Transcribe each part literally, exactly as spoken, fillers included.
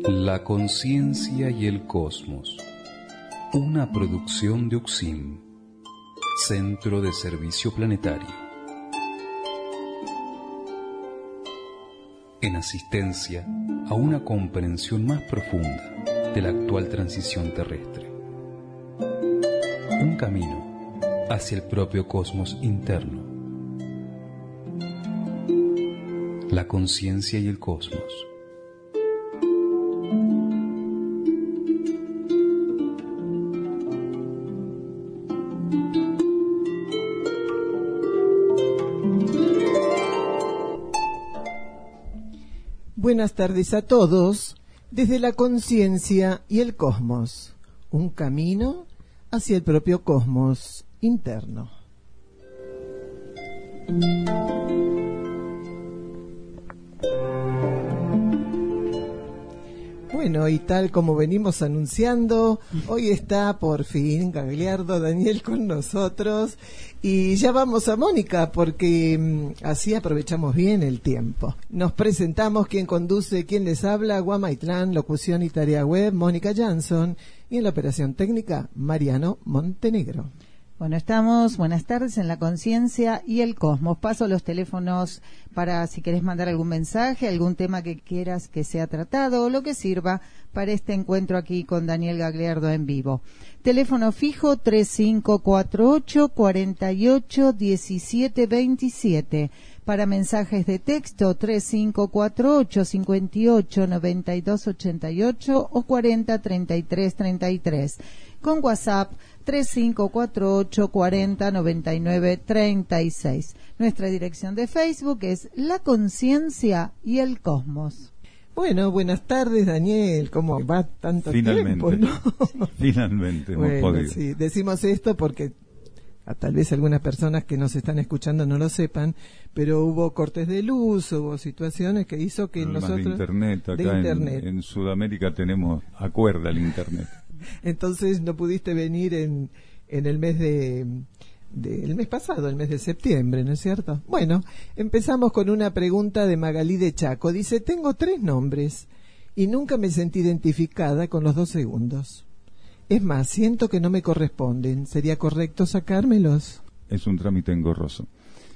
La conciencia y el cosmos. Una producción de Uxim, Centro de Servicio Planetario. En asistencia a una comprensión más profunda de la actual transición terrestre. Un camino hacia el propio cosmos interno. La conciencia y el cosmos. Buenas tardes a todos, desde la conciencia y el cosmos, un camino hacia el propio cosmos interno. Bueno, y tal como venimos anunciando, hoy está por fin Gagliardo Daniel con nosotros y ya vamos a Mónica porque mmm, así aprovechamos bien el tiempo. Nos presentamos, quien conduce, quien les habla, Guamaitlán, locución y tarea web, Mónica Jansson, y en la operación técnica, Mariano Montenegro. Bueno, estamos, buenas tardes, en la conciencia y el cosmos. Paso los teléfonos para si querés mandar algún mensaje, algún tema que quieras que sea tratado o lo que sirva para este encuentro aquí con Daniel Gagliardo en vivo. Teléfono fijo tres cinco cuatro ocho, cuatro ocho, uno siete dos siete. Para mensajes de texto tres cinco cuatro ocho, cinco ocho, nueve dos ocho ocho o cuarenta, treinta y tres, treinta y tres. Con WhatsApp tres cinco cuatro ocho, cuarenta, noventa y nueve, treinta y seis. Nuestra dirección de Facebook es La Conciencia y el Cosmos. Bueno, buenas tardes, Daniel. ¿Cómo va tanto Finalmente, tiempo, no? Finalmente hemos bueno, podido. Sí, decimos esto porque a tal vez algunas personas que nos están escuchando no lo sepan, pero hubo cortes de luz, hubo situaciones que hizo que Problemas nosotros... de internet, acá de internet. En, en Sudamérica tenemos acuerda el internet. Entonces no pudiste venir en, en el mes de, de el mes pasado, el mes de septiembre, ¿no es cierto? Bueno, empezamos con una pregunta de Magalí de Chaco. Dice, tengo tres nombres y nunca me sentí identificada con los dos segundos. Es más, siento que no me corresponden. ¿Sería correcto sacármelos? Es un trámite engorroso.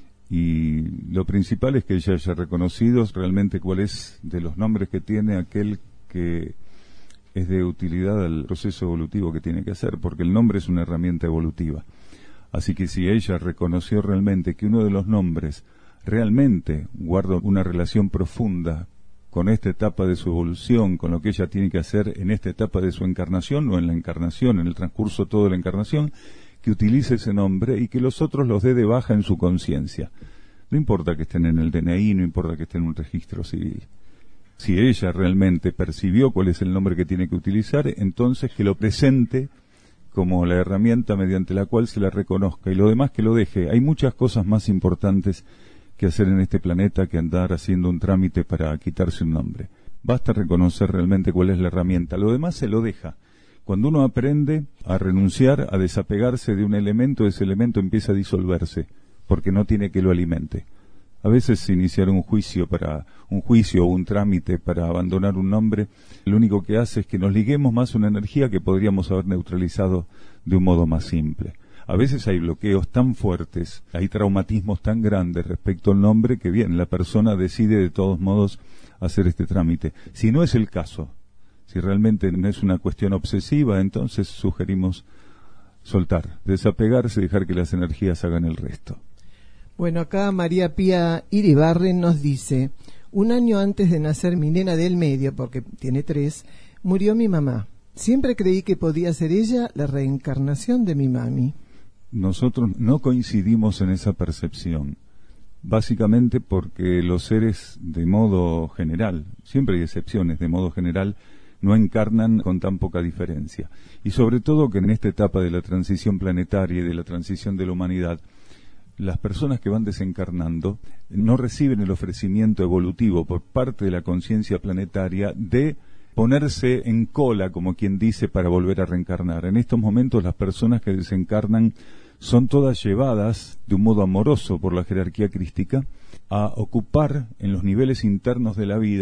Y lo principal es que ella haya reconocido realmente cuál es de los nombres que tiene aquel que es de utilidad al proceso evolutivo que tiene que hacer, porque el nombre es una herramienta evolutiva. Así que si ella reconoció realmente que uno de los nombres realmente guarda una relación profunda con esta etapa de su evolución, con lo que ella tiene que hacer en esta etapa de su encarnación o en la encarnación, en el transcurso todo de la encarnación, que utilice ese nombre y que los otros los dé de baja en su conciencia. No importa que estén en el D N I, no importa que estén en un registro civil. Si ella realmente percibió cuál es el nombre que tiene que utilizar, entonces que lo presente como la herramienta mediante la cual se la reconozca y lo demás que lo deje. Hay muchas cosas más importantes que hacer en este planeta que andar haciendo un trámite para quitarse un nombre. Basta reconocer realmente cuál es la herramienta. Lo demás se lo deja. Cuando uno aprende a renunciar, a desapegarse de un elemento, ese elemento empieza a disolverse, porque no tiene que lo alimente. A veces iniciar un juicio para un juicio o un trámite para abandonar un nombre, lo único que hace es que nos liguemos más a una energía que podríamos haber neutralizado de un modo más simple. A veces hay bloqueos tan fuertes, hay traumatismos tan grandes respecto al nombre que bien, la persona decide de todos modos hacer este trámite. Si no es el caso, si realmente no es una cuestión obsesiva, entonces sugerimos soltar, desapegarse y dejar que las energías hagan el resto. Bueno, acá María Pía Iribarren nos dice, un año antes de nacer mi nena del medio, porque tiene tres, murió mi mamá. Siempre creí que podía ser ella la reencarnación de mi mami. Nosotros no coincidimos en esa percepción, básicamente porque los seres de modo general, siempre hay excepciones, de modo general, no encarnan con tan poca diferencia. Y sobre todo que en esta etapa de la transición planetaria y de la transición de la humanidad, las personas que van desencarnando no reciben el ofrecimiento evolutivo por parte de la conciencia planetaria de ponerse en cola, como quien dice, para volver a reencarnar. En estos momentos las personas que desencarnan son todas llevadas de un modo amoroso por la jerarquía crística a ocupar en los niveles internos de la vida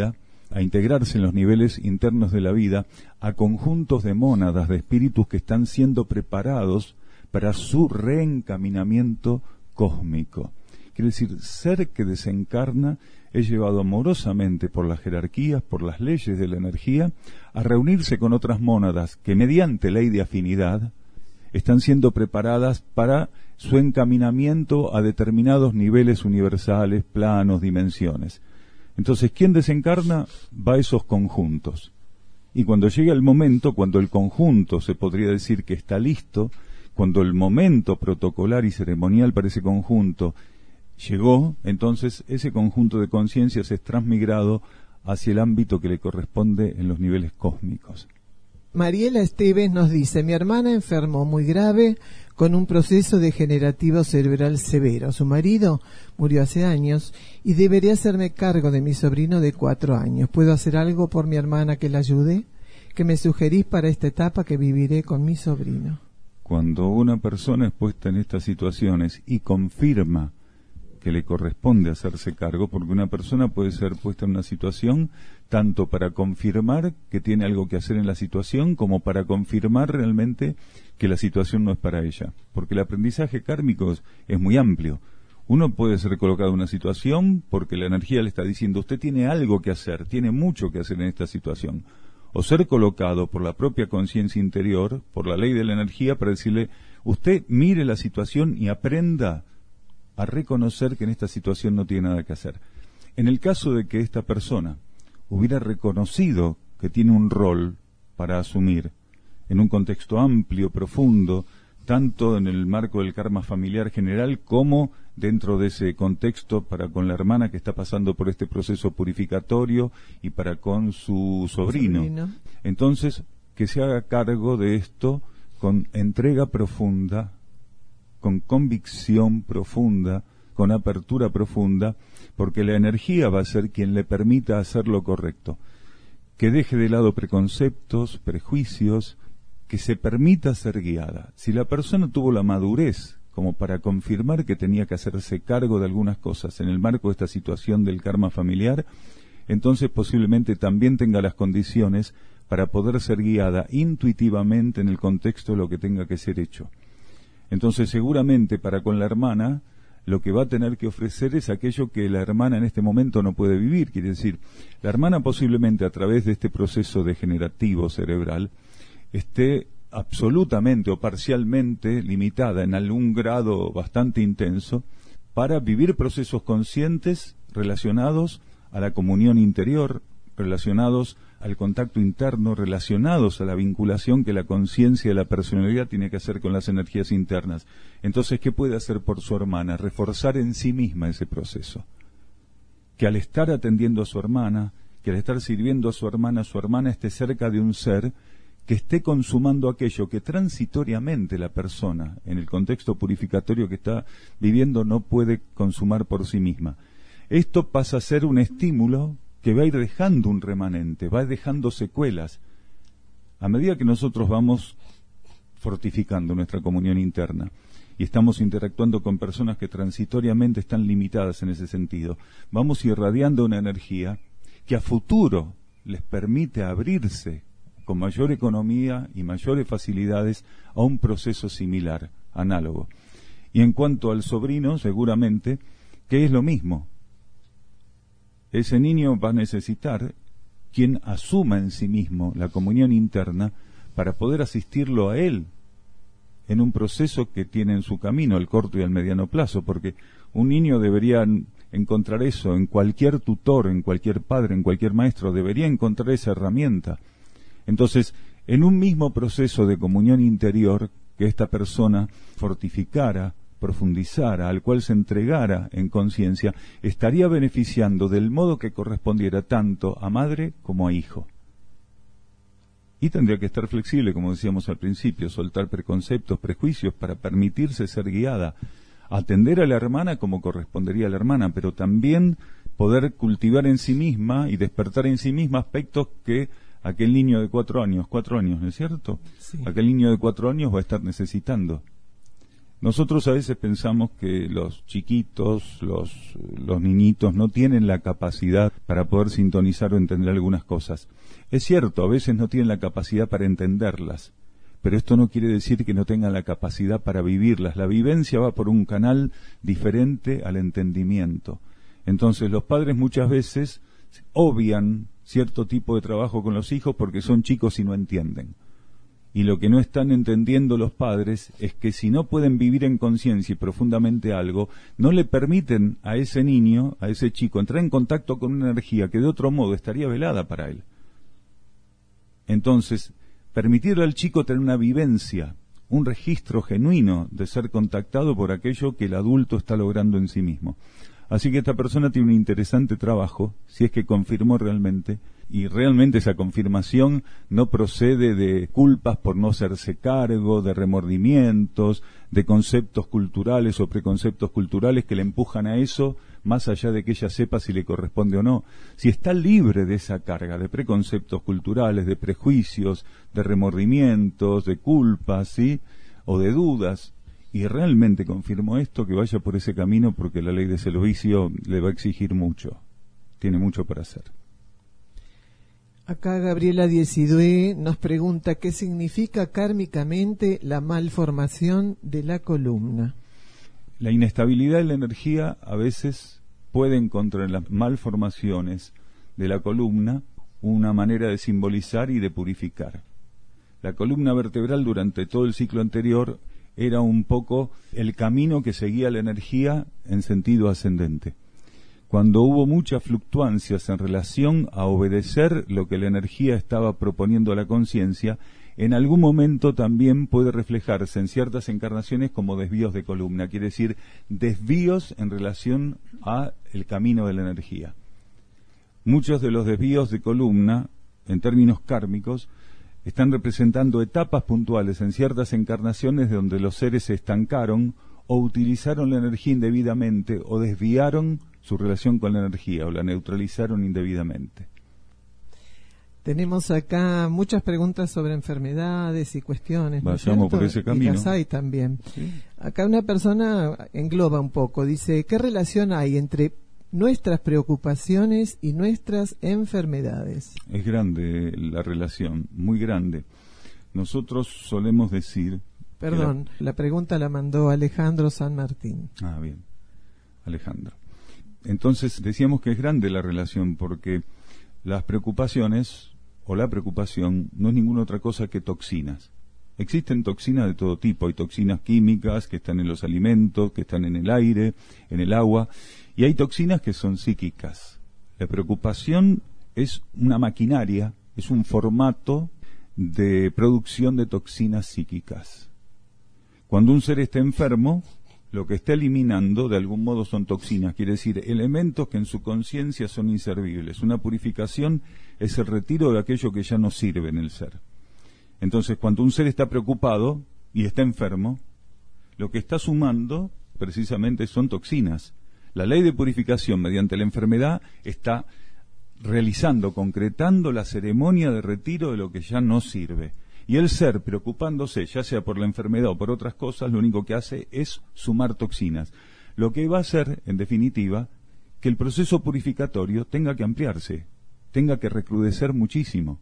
a integrarse en los niveles internos de la vida a conjuntos de mónadas, de espíritus que están siendo preparados para su reencaminamiento cósmico. Quiere decir, ser que desencarna es llevado amorosamente por las jerarquías, por las leyes de la energía, a reunirse con otras mónadas que mediante ley de afinidad están siendo preparadas para su encaminamiento a determinados niveles universales, planos, dimensiones. Entonces, ¿quién desencarna? Va a esos conjuntos. Y cuando llega el momento, cuando el conjunto se podría decir que está listo, cuando el momento protocolar y ceremonial para ese conjunto llegó, entonces ese conjunto de conciencias es transmigrado hacia el ámbito que le corresponde en los niveles cósmicos. Mariela Esteves nos dice: mi hermana enfermó muy grave con un proceso degenerativo cerebral severo. Su marido murió hace años y debería hacerme cargo de mi sobrino de cuatro años. ¿Puedo hacer algo por mi hermana que la ayude? ¿Qué me sugerís para esta etapa que viviré con mi sobrino? Cuando una persona es puesta en estas situaciones y confirma que le corresponde hacerse cargo, porque una persona puede ser puesta en una situación tanto para confirmar que tiene algo que hacer en la situación, como para confirmar realmente que la situación no es para ella, porque el aprendizaje kármico es, es muy amplio. Uno puede ser colocado en una situación porque la energía le está diciendo: usted tiene algo que hacer, tiene mucho que hacer en esta situación, o ser colocado por la propia conciencia interior, por la ley de la energía, para decirle: usted mire la situación y aprenda a reconocer que en esta situación no tiene nada que hacer. En el caso de que esta persona hubiera reconocido que tiene un rol para asumir en un contexto amplio, profundo, tanto en el marco del karma familiar general como dentro de ese contexto para con la hermana que está pasando por este proceso purificatorio y para con su sobrino. sobrino. Entonces, que se haga cargo de esto con entrega profunda, con convicción profunda, con apertura profunda, porque la energía va a ser quien le permita hacer lo correcto. Que deje de lado preconceptos, prejuicios, que se permita ser guiada. Si la persona tuvo la madurez como para confirmar que tenía que hacerse cargo de algunas cosas en el marco de esta situación del karma familiar, entonces posiblemente también tenga las condiciones para poder ser guiada intuitivamente en el contexto de lo que tenga que ser hecho. Entonces seguramente para con la hermana lo que va a tener que ofrecer es aquello que la hermana en este momento no puede vivir. Quiere decir, la hermana posiblemente a través de este proceso degenerativo cerebral esté absolutamente o parcialmente limitada en algún grado bastante intenso para vivir procesos conscientes relacionados a la comunión interior, relacionados al contacto interno, relacionados a la vinculación que la conciencia de la personalidad tiene que hacer con las energías internas. Entonces, ¿qué puede hacer por su hermana? Reforzar en sí misma ese proceso. Que al estar atendiendo a su hermana, que al estar sirviendo a su hermana, su hermana esté cerca de un ser que esté consumando aquello que transitoriamente la persona, en el contexto purificatorio que está viviendo, no puede consumar por sí misma. Esto pasa a ser un estímulo que va a ir dejando un remanente, va dejando secuelas. A medida que nosotros vamos fortificando nuestra comunión interna y estamos interactuando con personas que transitoriamente están limitadas en ese sentido, vamos irradiando una energía que a futuro les permite abrirse con mayor economía y mayores facilidades a un proceso similar, análogo. Y en cuanto al sobrino, seguramente que es lo mismo. Ese niño va a necesitar quien asuma en sí mismo la comunión interna para poder asistirlo a él en un proceso que tiene en su camino, el corto y el mediano plazo, porque un niño debería encontrar eso en cualquier tutor, en cualquier padre, en cualquier maestro, debería encontrar esa herramienta. Entonces, en un mismo proceso de comunión interior que esta persona fortificara, profundizara, al cual se entregara en conciencia, estaría beneficiando del modo que correspondiera tanto a madre como a hijo. Y tendría que estar flexible, como decíamos al principio, soltar preconceptos, prejuicios, para permitirse ser guiada, atender a la hermana como correspondería a la hermana, pero también poder cultivar en sí misma y despertar en sí misma aspectos que aquel niño de cuatro años, cuatro años, ¿no es cierto? Sí. Aquel niño de cuatro años va a estar necesitando. Nosotros a veces pensamos que los chiquitos, los, los niñitos no tienen la capacidad para poder sintonizar o entender algunas cosas. Es cierto, a veces no tienen la capacidad para entenderlas, pero esto no quiere decir que no tengan la capacidad para vivirlas. La vivencia va por un canal diferente al entendimiento. Entonces los padres muchas veces obvian cierto tipo de trabajo con los hijos porque son chicos y no entienden. Y lo que no están entendiendo los padres es que si no pueden vivir en conciencia y profundamente algo, no le permiten a ese niño, a ese chico, entrar en contacto con una energía que de otro modo estaría velada para él. Entonces, permitirle al chico tener una vivencia, un registro genuino de ser contactado por aquello que el adulto está logrando en sí mismo. Así que esta persona tiene un interesante trabajo, si es que confirmó realmente, y realmente esa confirmación no procede de culpas por no hacerse cargo, de remordimientos, de conceptos culturales o preconceptos culturales que le empujan a eso, más allá de que ella sepa si le corresponde o no. Si está libre de esa carga de preconceptos culturales, de prejuicios, de remordimientos, de culpas, ¿sí?, o de dudas, y realmente confirmó esto, que vaya por ese camino, porque la ley de servicio le va a exigir mucho. Tiene mucho para hacer. Acá Gabriela Diezidue nos pregunta qué significa kármicamente la malformación de la columna. La inestabilidad de la energía a veces puede encontrar en las malformaciones de la columna una manera de simbolizar y de purificar. La columna vertebral durante todo el ciclo anterior era un poco el camino que seguía la energía en sentido ascendente. Cuando hubo muchas fluctuancias en relación a obedecer lo que la energía estaba proponiendo a la conciencia, en algún momento también puede reflejarse en ciertas encarnaciones como desvíos de columna, quiere decir desvíos en relación a el camino de la energía. Muchos de los desvíos de columna, en términos kármicos, están representando etapas puntuales en ciertas encarnaciones donde los seres se estancaron o utilizaron la energía indebidamente o desviaron su relación con la energía o la neutralizaron indebidamente. Tenemos acá muchas preguntas sobre enfermedades y cuestiones. Vayamos, ¿no?, por ese camino. Y las hay también. ¿Sí? Acá una persona engloba un poco, dice, ¿qué relación hay entre nuestras preocupaciones y nuestras enfermedades? Es grande la relación, muy grande. Nosotros solemos decir... Perdón, la... la pregunta la mandó Alejandro San Martín. Ah, bien, Alejandro. Entonces decíamos que es grande la relación porque las preocupaciones o la preocupación no es ninguna otra cosa que toxinas. Existen toxinas de todo tipo, hay toxinas químicas que están en los alimentos, que están en el aire, en el agua, y hay toxinas que son psíquicas. La preocupación es una maquinaria, es un formato de producción de toxinas psíquicas. Cuando un ser está enfermo, lo que está eliminando de algún modo son toxinas, quiere decir elementos que en su conciencia son inservibles. Una purificación es el retiro de aquello que ya no sirve en el ser. Entonces, cuando un ser está preocupado y está enfermo, lo que está sumando precisamente son toxinas. La ley de purificación mediante la enfermedad está realizando, concretando la ceremonia de retiro de lo que ya no sirve. Y el ser, preocupándose, ya sea por la enfermedad o por otras cosas, lo único que hace es sumar toxinas. Lo que va a hacer, en definitiva, que el proceso purificatorio tenga que ampliarse, tenga que recrudecer muchísimo.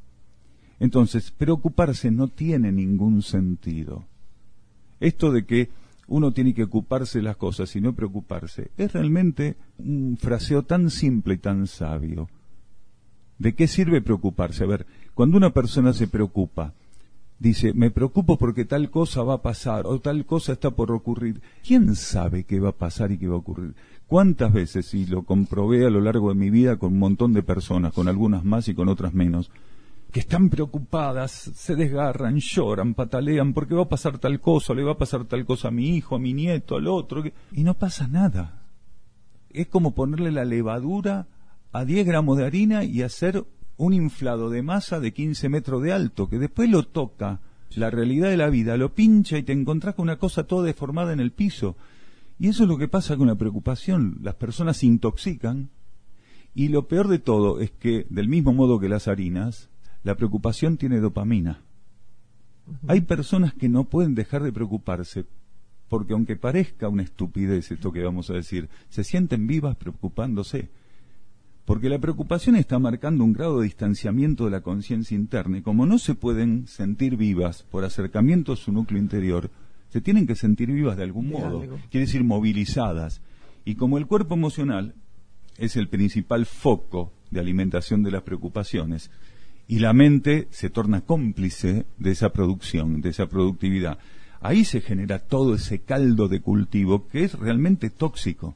Entonces, preocuparse no tiene ningún sentido. Esto de que uno tiene que ocuparse de las cosas y no preocuparse, es realmente un fraseo tan simple y tan sabio. ¿De qué sirve preocuparse? A ver, cuando una persona se preocupa, dice, me preocupo porque tal cosa va a pasar o tal cosa está por ocurrir. ¿Quién sabe qué va a pasar y qué va a ocurrir? ¿Cuántas veces, y lo comprobé a lo largo de mi vida con un montón de personas, con algunas más y con otras menos, que están preocupadas, se desgarran, lloran, patalean, porque va a pasar tal cosa, le va a pasar tal cosa a mi hijo, a mi nieto, al otro, y no pasa nada. Es como ponerle la levadura a diez gramos de harina y hacer un inflado de masa de quince metros de alto, que después lo toca la realidad de la vida, lo pincha y te encontrás con una cosa toda deformada en el piso. Y eso es lo que pasa con la preocupación. Las personas se intoxican y lo peor de todo es que, del mismo modo que las harinas, la preocupación tiene dopamina. Uh-huh. Hay personas que no pueden dejar de preocuparse porque aunque parezca una estupidez esto que vamos a decir, se sienten vivas preocupándose. Porque la preocupación está marcando un grado de distanciamiento de la conciencia interna, y como no se pueden sentir vivas por acercamiento a su núcleo interior, se tienen que sentir vivas de algún modo, quiere decir movilizadas. Y como el cuerpo emocional es el principal foco de alimentación de las preocupaciones, y la mente se torna cómplice de esa producción, de esa productividad, ahí se genera todo ese caldo de cultivo que es realmente tóxico.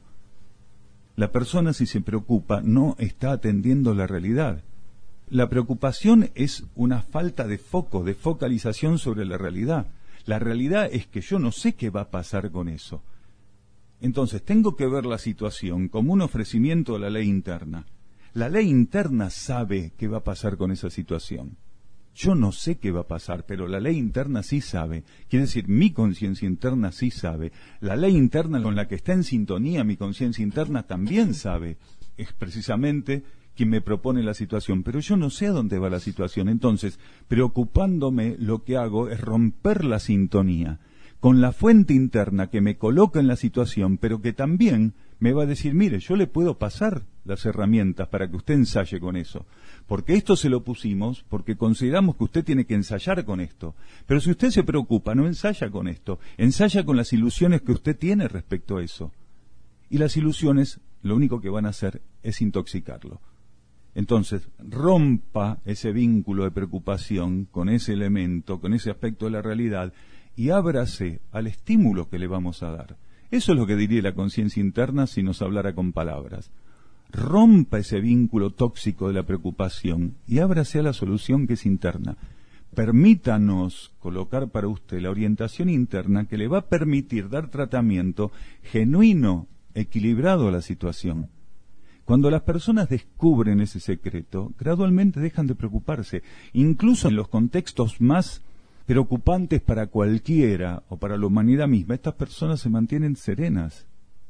La persona, si se preocupa, no está atendiendo la realidad. La preocupación es una falta de foco, de focalización sobre la realidad. La realidad es que yo no sé qué va a pasar con eso. Entonces, tengo que ver la situación como un ofrecimiento a la ley interna. La ley interna sabe qué va a pasar con esa situación. Yo no sé qué va a pasar, pero la ley interna sí sabe. Quiere decir, mi conciencia interna sí sabe. La ley interna con la que está en sintonía mi conciencia interna también sabe. Es precisamente quien me propone la situación, pero yo no sé a dónde va la situación. Entonces, preocupándome, lo que hago es romper la sintonía con la fuente interna que me coloca en la situación, pero que también me va a decir, mire, yo le puedo pasar las herramientas para que usted ensaye con eso. Porque esto se lo pusimos porque consideramos que usted tiene que ensayar con esto. Pero si usted se preocupa, no ensaya con esto, ensaya con las ilusiones que usted tiene respecto a eso. Y las ilusiones lo único que van a hacer es intoxicarlo. Entonces, rompa ese vínculo de preocupación con ese elemento, con ese aspecto de la realidad, y ábrase al estímulo que le vamos a dar. Eso es lo que diría la conciencia interna si nos hablara con palabras. Rompa ese vínculo tóxico de la preocupación y ábrase a la solución que es interna. Permítanos colocar para usted la orientación interna que le va a permitir dar tratamiento genuino, equilibrado a la situación. Cuando las personas descubren ese secreto, gradualmente dejan de preocuparse, incluso en los contextos más preocupantes para cualquiera o para la humanidad misma, estas personas se mantienen serenas.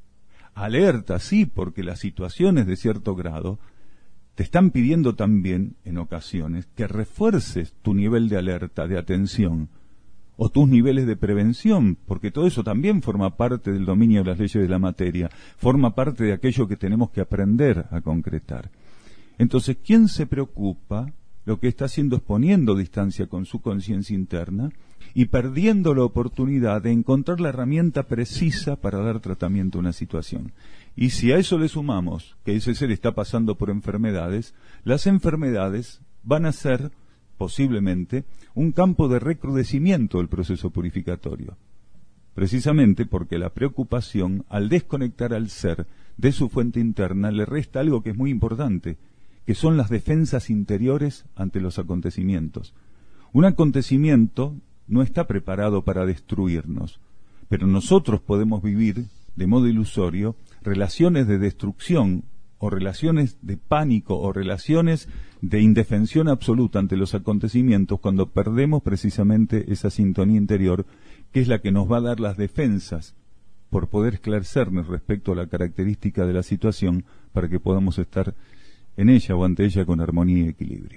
Alerta, sí, porque las situaciones de cierto grado te están pidiendo también, en ocasiones, que refuerces tu nivel de alerta, de atención, o tus niveles de prevención, porque todo eso también forma parte del dominio de las leyes de la materia, forma parte de aquello que tenemos que aprender a concretar. Entonces, ¿quién se preocupa? Lo que está haciendo es poniendo distancia con su conciencia interna y perdiendo la oportunidad de encontrar la herramienta precisa para dar tratamiento a una situación. Y si a eso le sumamos que ese ser está pasando por enfermedades, las enfermedades van a ser, posiblemente, un campo de recrudecimiento del proceso purificatorio. Precisamente porque la preocupación, al desconectar al ser de su fuente interna, le resta algo que es muy importante, que son las defensas interiores ante los acontecimientos. Un acontecimiento no está preparado para destruirnos, pero nosotros podemos vivir de modo ilusorio relaciones de destrucción o relaciones de pánico o relaciones de indefensión absoluta ante los acontecimientos cuando perdemos precisamente esa sintonía interior que es la que nos va a dar las defensas por poder esclarecernos respecto a la característica de la situación para que podamos estar en ella o ante ella con armonía y equilibrio.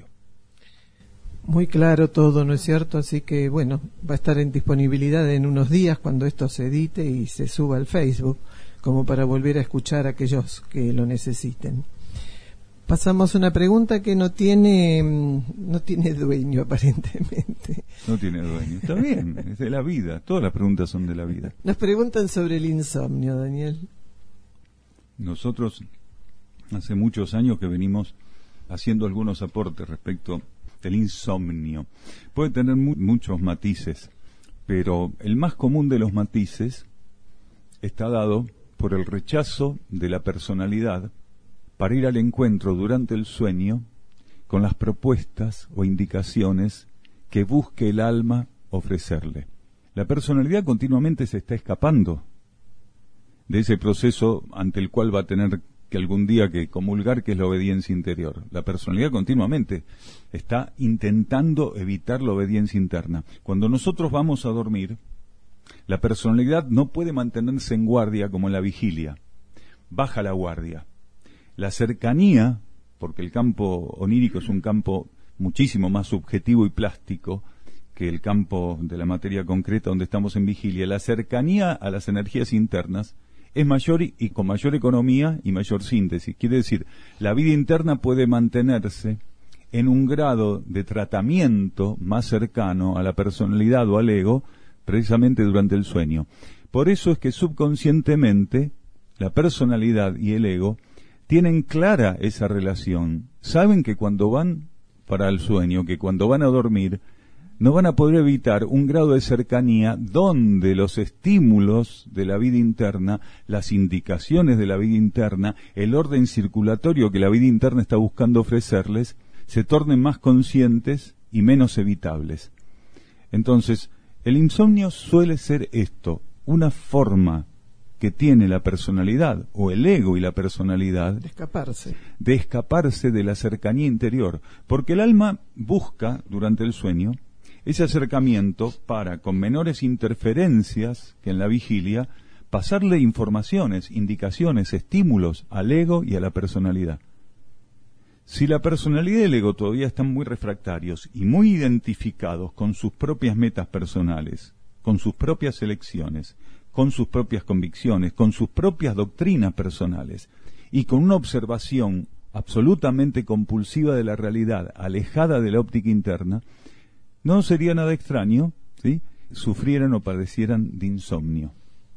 Muy claro todo, ¿no es cierto? Así que, bueno, va a estar en disponibilidad en unos días cuando esto se edite y se suba al Facebook, como para volver a escuchar a aquellos que lo necesiten. Pasamos a una pregunta que no tiene no tiene dueño, aparentemente. No tiene dueño, está bien, es de la vida, todas las preguntas son de la vida. Nos preguntan sobre el insomnio, Daniel. Nosotros hace muchos años que venimos haciendo algunos aportes respecto del insomnio. Puede tener mu- muchos matices, pero el más común de los matices está dado por el rechazo de la personalidad para ir al encuentro durante el sueño con las propuestas o indicaciones que busque el alma ofrecerle. La personalidad continuamente se está escapando de ese proceso ante el cual va a tener que algún día que comulgar, que es la obediencia interior. La personalidad continuamente está intentando evitar la obediencia interna. Cuando nosotros vamos a dormir, la personalidad no puede mantenerse en guardia como en la vigilia. Baja la guardia. La cercanía, porque el campo onírico es un campo muchísimo más subjetivo y plástico, que el campo de la materia concreta donde estamos en vigilia, la cercanía a las energías internas es mayor y, y con mayor economía y mayor síntesis. Quiere decir, la vida interna puede mantenerse en un grado de tratamiento más cercano a la personalidad o al ego, precisamente durante el sueño. Por eso es que subconscientemente la personalidad y el ego tienen clara esa relación. Saben que cuando van para el sueño, que cuando van a dormir, no van a poder evitar un grado de cercanía donde los estímulos de la vida interna, las indicaciones de la vida interna, el orden circulatorio que la vida interna está buscando ofrecerles, se tornen más conscientes y menos evitables. Entonces, el insomnio suele ser esto, una forma que tiene la personalidad, o el ego y la personalidad, de escaparse. de escaparse de la cercanía interior, porque el alma busca, durante el sueño, ese acercamiento para, con menores interferencias que en la vigilia, pasarle informaciones, indicaciones, estímulos al ego y a la personalidad. Si la personalidad y el ego todavía están muy refractarios y muy identificados con sus propias metas personales, con sus propias elecciones, con sus propias convicciones, con sus propias doctrinas personales, y con una observación absolutamente compulsiva de la realidad, alejada de la óptica interna, no sería nada extraño, ¿sí?, sufrieran o padecieran de insomnio.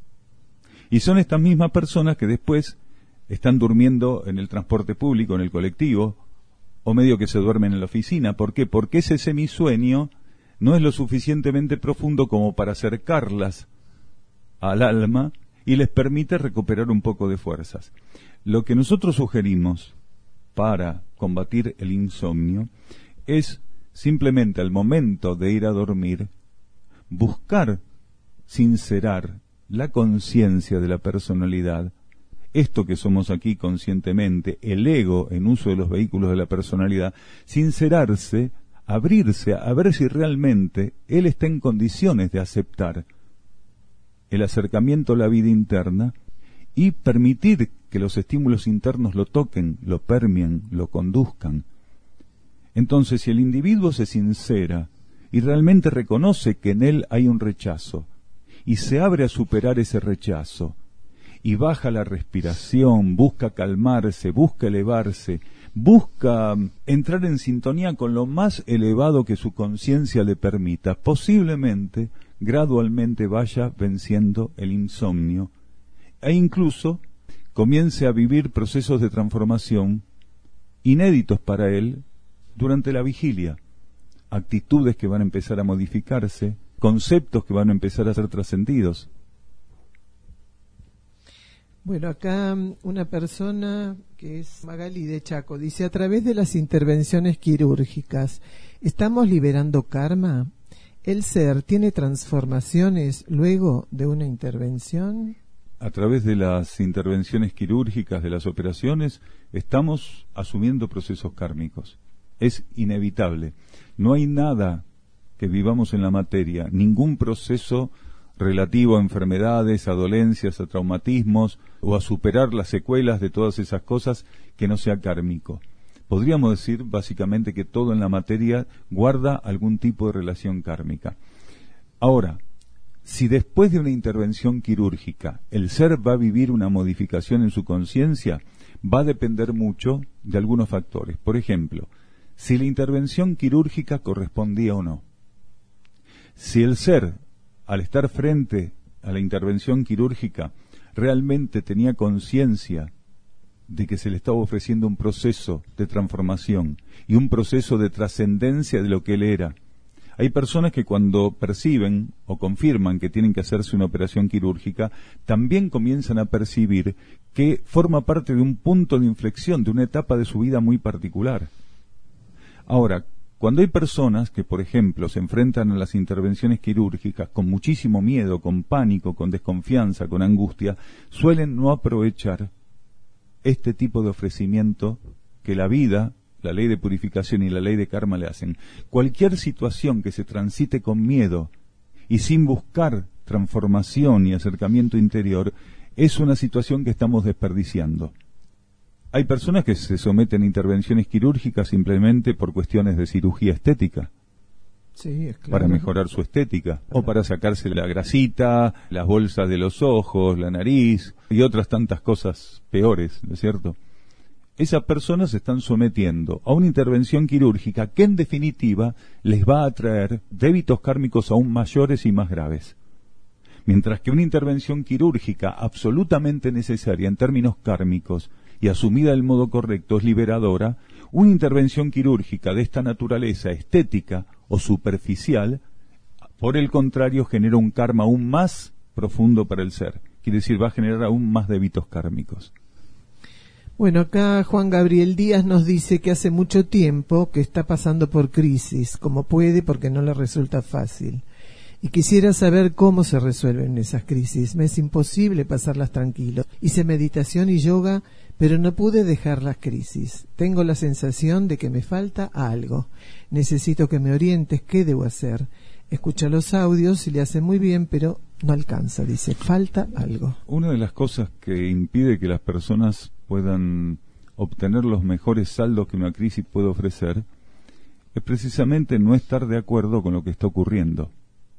Y son estas mismas personas que después están durmiendo en el transporte público, en el colectivo, o medio que se duermen en la oficina. ¿Por qué? Porque ese semisueño no es lo suficientemente profundo como para acercarlas al alma y les permite recuperar un poco de fuerzas. Lo que nosotros sugerimos para combatir el insomnio es simplemente al momento de ir a dormir, buscar sincerar la conciencia de la personalidad, esto que somos aquí conscientemente, el ego en uso de los vehículos de la personalidad, sincerarse, abrirse a ver si realmente él está en condiciones de aceptar el acercamiento a la vida interna y permitir que los estímulos internos lo toquen, lo permeen, lo conduzcan. Entonces, si el individuo se sincera y realmente reconoce que en él hay un rechazo y se abre a superar ese rechazo y baja la respiración, busca calmarse, busca elevarse, busca entrar en sintonía con lo más elevado que su conciencia le permita, posiblemente, gradualmente vaya venciendo el insomnio e incluso comience a vivir procesos de transformación inéditos para él durante la vigilia, actitudes que van a empezar a modificarse, conceptos que van a empezar a ser trascendidos. Bueno, acá una persona que es Magali de Chaco dice: a través de las intervenciones quirúrgicas, ¿estamos liberando karma? ¿El ser tiene transformaciones luego de una intervención? A través de las intervenciones quirúrgicas, de las operaciones, estamos asumiendo procesos kármicos. Es inevitable. No hay nada que vivamos en la materia, ningún proceso relativo a enfermedades, a dolencias, a traumatismos o a superar las secuelas de todas esas cosas que no sea kármico. Podríamos decir básicamente que todo en la materia guarda algún tipo de relación kármica. Ahora, si después de una intervención quirúrgica el ser va a vivir una modificación en su conciencia, va a depender mucho de algunos factores. Por ejemplo, si la intervención quirúrgica correspondía o no. Si el ser, al estar frente a la intervención quirúrgica, realmente tenía conciencia de que se le estaba ofreciendo un proceso de transformación y un proceso de trascendencia de lo que él era. Hay personas que cuando perciben o confirman que tienen que hacerse una operación quirúrgica, también comienzan a percibir que forma parte de un punto de inflexión, de una etapa de su vida muy particular. Ahora, cuando hay personas que, por ejemplo, se enfrentan a las intervenciones quirúrgicas con muchísimo miedo, con pánico, con desconfianza, con angustia, suelen no aprovechar este tipo de ofrecimiento que la vida, la ley de purificación y la ley de karma le hacen. Cualquier situación que se transite con miedo y sin buscar transformación y acercamiento interior es una situación que estamos desperdiciando. Hay personas que se someten a intervenciones quirúrgicas simplemente por cuestiones de cirugía estética. Sí, es claro. Para mejorar su estética, o para sacarse la grasita, las bolsas de los ojos, la nariz y otras tantas cosas peores, ¿no es cierto? Esas personas se están sometiendo a una intervención quirúrgica que en definitiva les va a traer débitos kármicos aún mayores y más graves. Mientras que una intervención quirúrgica absolutamente necesaria en términos kármicos y asumida del modo correcto es liberadora, una intervención quirúrgica de esta naturaleza estética o superficial, por el contrario, genera un karma aún más profundo para el ser. Quiere decir, va a generar aún más débitos kármicos. Bueno, acá Juan Gabriel Díaz nos dice que hace mucho tiempo que está pasando por crisis, como puede porque no le resulta fácil. Y quisiera saber cómo se resuelven esas crisis. Me es imposible pasarlas tranquilo. Hice meditación y yoga, pero no pude dejar las crisis. Tengo la sensación de que me falta algo. Necesito que me orientes qué debo hacer. Escucha los audios y le hace muy bien, pero no alcanza. Dice, falta algo. Una de las cosas que impide que las personas puedan obtener los mejores saldos que una crisis puede ofrecer es precisamente no estar de acuerdo con lo que está ocurriendo.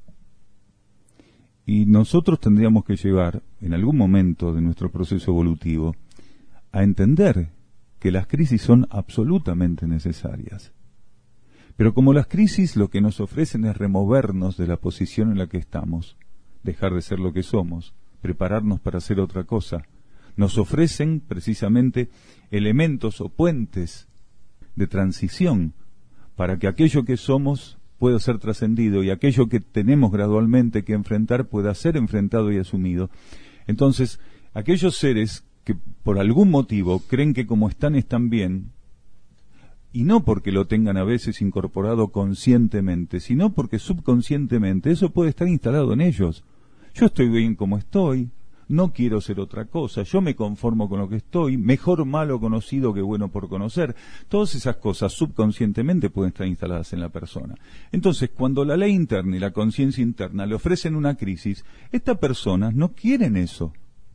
Y nosotros tendríamos que llegar, en algún momento de nuestro proceso evolutivo, a entender que las crisis son absolutamente necesarias. Pero como las crisis lo que nos ofrecen es removernos de la posición en la que estamos, dejar de ser lo que somos, prepararnos para hacer otra cosa, nos ofrecen precisamente elementos o puentes de transición para que aquello que somos pueda ser trascendido y aquello que tenemos gradualmente que enfrentar pueda ser enfrentado y asumido. Entonces, aquellos seres que por algún motivo creen que como están están bien, y no porque lo tengan a veces incorporado conscientemente, sino porque subconscientemente eso puede estar instalado en ellos. Yo estoy bien como estoy, no quiero ser otra cosa, yo me conformo con lo que estoy, mejor malo conocido que bueno por conocer. Todas esas cosas subconscientemente pueden estar instaladas en la persona. Entonces, cuando la ley interna y la conciencia interna le ofrecen una crisis, estas personas no quieren eso.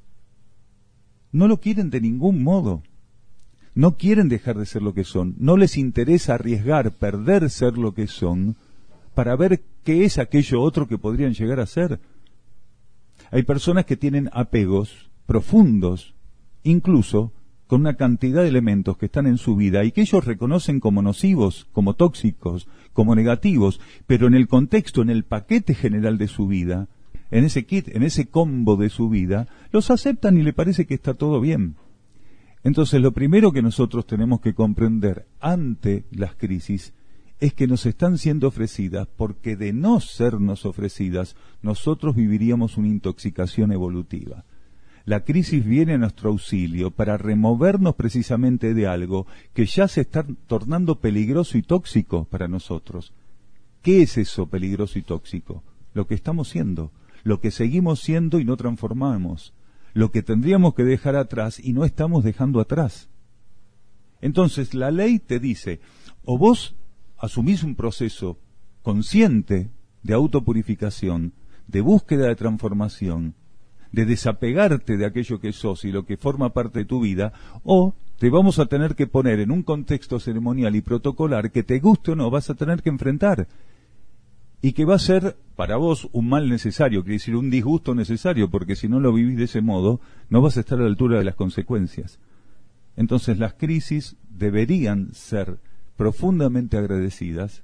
No lo quieren de ningún modo. No quieren dejar de ser lo que son. No les interesa arriesgar, perder ser lo que son, para ver qué es aquello otro que podrían llegar a ser. Hay personas que tienen apegos profundos, incluso con una cantidad de elementos que están en su vida y que ellos reconocen como nocivos, como tóxicos, como negativos, pero en el contexto, en el paquete general de su vida, en ese kit, en ese combo de su vida, los aceptan y le parece que está todo bien. Entonces, lo primero que nosotros tenemos que comprender ante las crisis es que nos están siendo ofrecidas porque de no sernos ofrecidas, nosotros viviríamos una intoxicación evolutiva. La crisis viene a nuestro auxilio para removernos precisamente de algo que ya se está tornando peligroso y tóxico para nosotros. ¿Qué es eso peligroso y tóxico? Lo que estamos siendo, lo que seguimos siendo y no transformamos, lo que tendríamos que dejar atrás y no estamos dejando atrás. Entonces la ley te dice, o vos asumís un proceso consciente de autopurificación, de búsqueda de transformación, de desapegarte de aquello que sos y lo que forma parte de tu vida, o te vamos a tener que poner en un contexto ceremonial y protocolar que te guste o no vas a tener que enfrentar y que va a ser para vos un mal necesario, quiere decir un disgusto necesario, porque si no lo vivís de ese modo no vas a estar a la altura de las consecuencias. Entonces las crisis deberían ser profundamente agradecidas,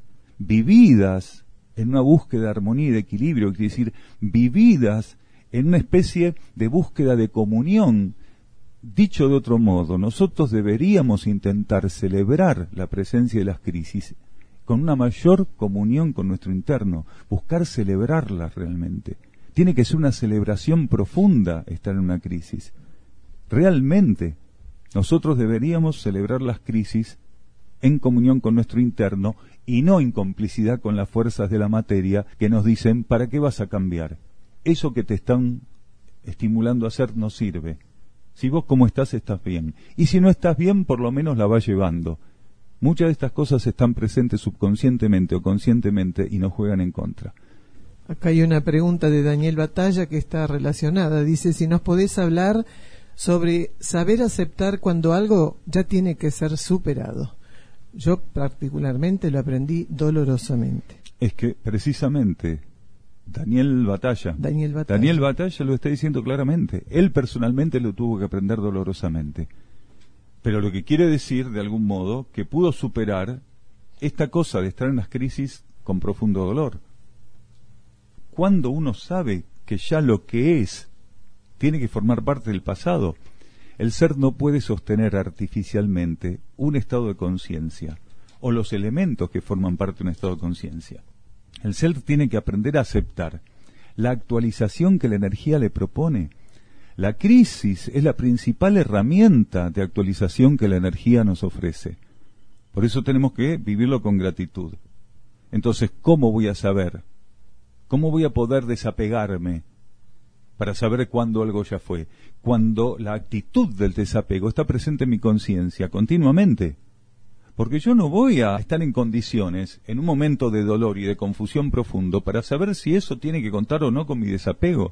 vividas en una búsqueda de armonía y de equilibrio, es decir, vividas en una especie de búsqueda de comunión. Dicho de otro modo, nosotros deberíamos intentar celebrar la presencia de las crisis con una mayor comunión con nuestro interno, buscar celebrarlas realmente. Tiene que ser una celebración profunda estar en una crisis. Realmente, nosotros deberíamos celebrar las crisis en comunión con nuestro interno y no en complicidad con las fuerzas de la materia que nos dicen, ¿para qué vas a cambiar? Eso que te están estimulando a hacer no sirve. Si vos como estás, estás bien. Y si no estás bien, por lo menos la vas llevando. Muchas de estas cosas están presentes subconscientemente o conscientemente y nos juegan en contra. Acá hay una pregunta de Daniel Batalla que está relacionada. Dice, si nos podés hablar sobre saber aceptar cuando algo ya tiene que ser superado. Yo particularmente lo aprendí dolorosamente. Es que precisamente Daniel Batalla, Daniel Batalla. Daniel Batalla lo está diciendo claramente. Él personalmente lo tuvo que aprender dolorosamente. Pero lo que quiere decir, de algún modo, que pudo superar esta cosa de estar en las crisis con profundo dolor. Cuando uno sabe que ya lo que es tiene que formar parte del pasado, el ser no puede sostener artificialmente un estado de conciencia o los elementos que forman parte de un estado de conciencia. El ser tiene que aprender a aceptar la actualización que la energía le propone. La crisis es la principal herramienta de actualización que la energía nos ofrece. Por eso tenemos que vivirlo con gratitud. Entonces, ¿cómo voy a saber? ¿Cómo voy a poder desapegarme para saber cuándo algo ya fue? Cuando la actitud del desapego está presente en mi conciencia continuamente. Porque yo no voy a estar en condiciones, en un momento de dolor y de confusión profundo, para saber si eso tiene que contar o no con mi desapego.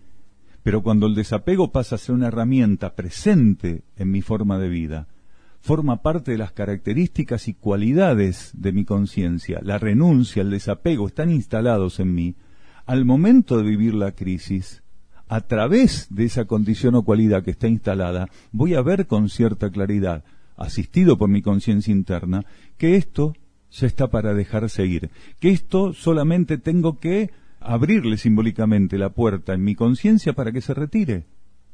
Pero cuando el desapego pasa a ser una herramienta presente en mi forma de vida, forma parte de las características y cualidades de mi conciencia, la renuncia, el desapego están instalados en mí, al momento de vivir la crisis, a través de esa condición o cualidad que está instalada, voy a ver con cierta claridad, asistido por mi conciencia interna, que esto ya está para dejarse ir, que esto solamente tengo que abrirle simbólicamente la puerta en mi conciencia para que se retire.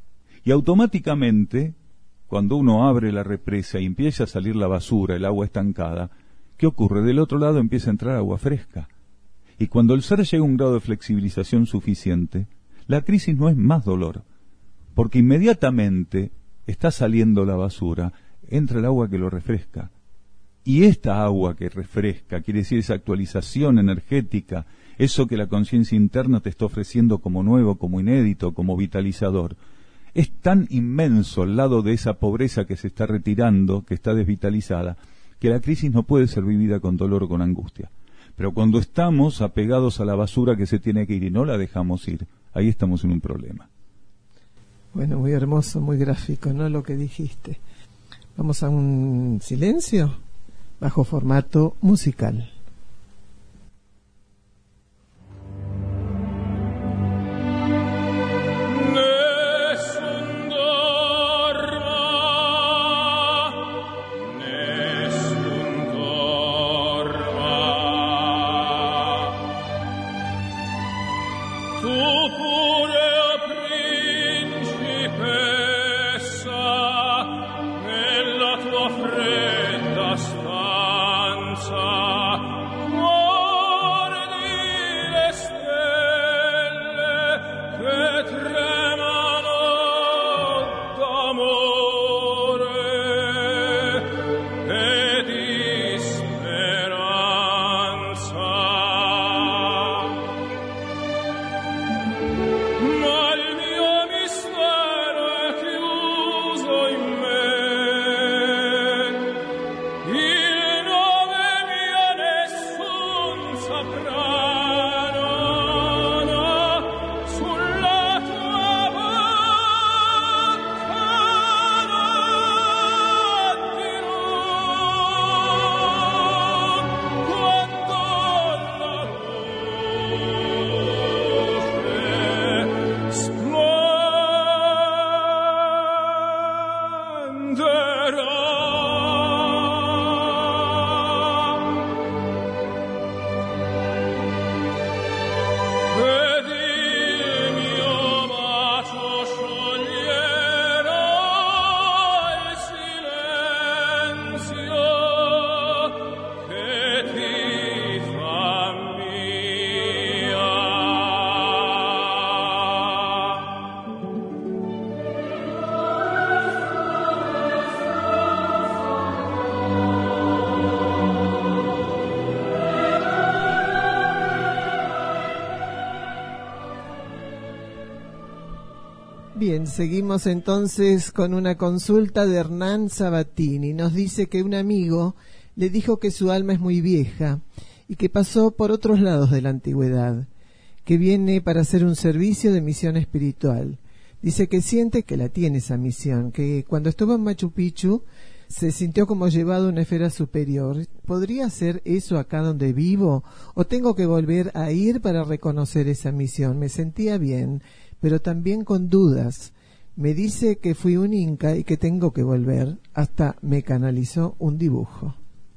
Y automáticamente, cuando uno abre la represa y empieza a salir la basura, el agua estancada, ¿qué ocurre? Del otro lado empieza a entrar agua fresca. Y cuando el ser llega a un grado de flexibilización suficiente, la crisis no es más dolor, porque inmediatamente está saliendo la basura, entra el agua que lo refresca. Y esta agua que refresca, quiere decir esa actualización energética, eso que la conciencia interna te está ofreciendo como nuevo, como inédito, como vitalizador, es tan inmenso al lado de esa pobreza que se está retirando, que está desvitalizada, que la crisis no puede ser vivida con dolor o con angustia. Pero cuando estamos apegados a la basura que se tiene que ir y no la dejamos ir, ahí estamos en un problema. Bueno, muy hermoso, muy gráfico, ¿no? Lo que dijiste. Vamos a un silencio bajo formato musical. Bien, seguimos entonces con una consulta de Hernán Sabatini. Nos dice que un amigo le dijo que su alma es muy vieja y que pasó por otros lados de la antigüedad, que viene para hacer un servicio de misión espiritual. Dice que siente que la tiene esa misión, que cuando estuvo en Machu Picchu se sintió como llevado a una esfera superior. ¿Podría ser eso acá donde vivo? ¿O tengo que volver a ir para reconocer esa misión? Me sentía bien, pero también con dudas. Me dice que fui un inca y que tengo que volver. Hasta me canalizó un dibujo.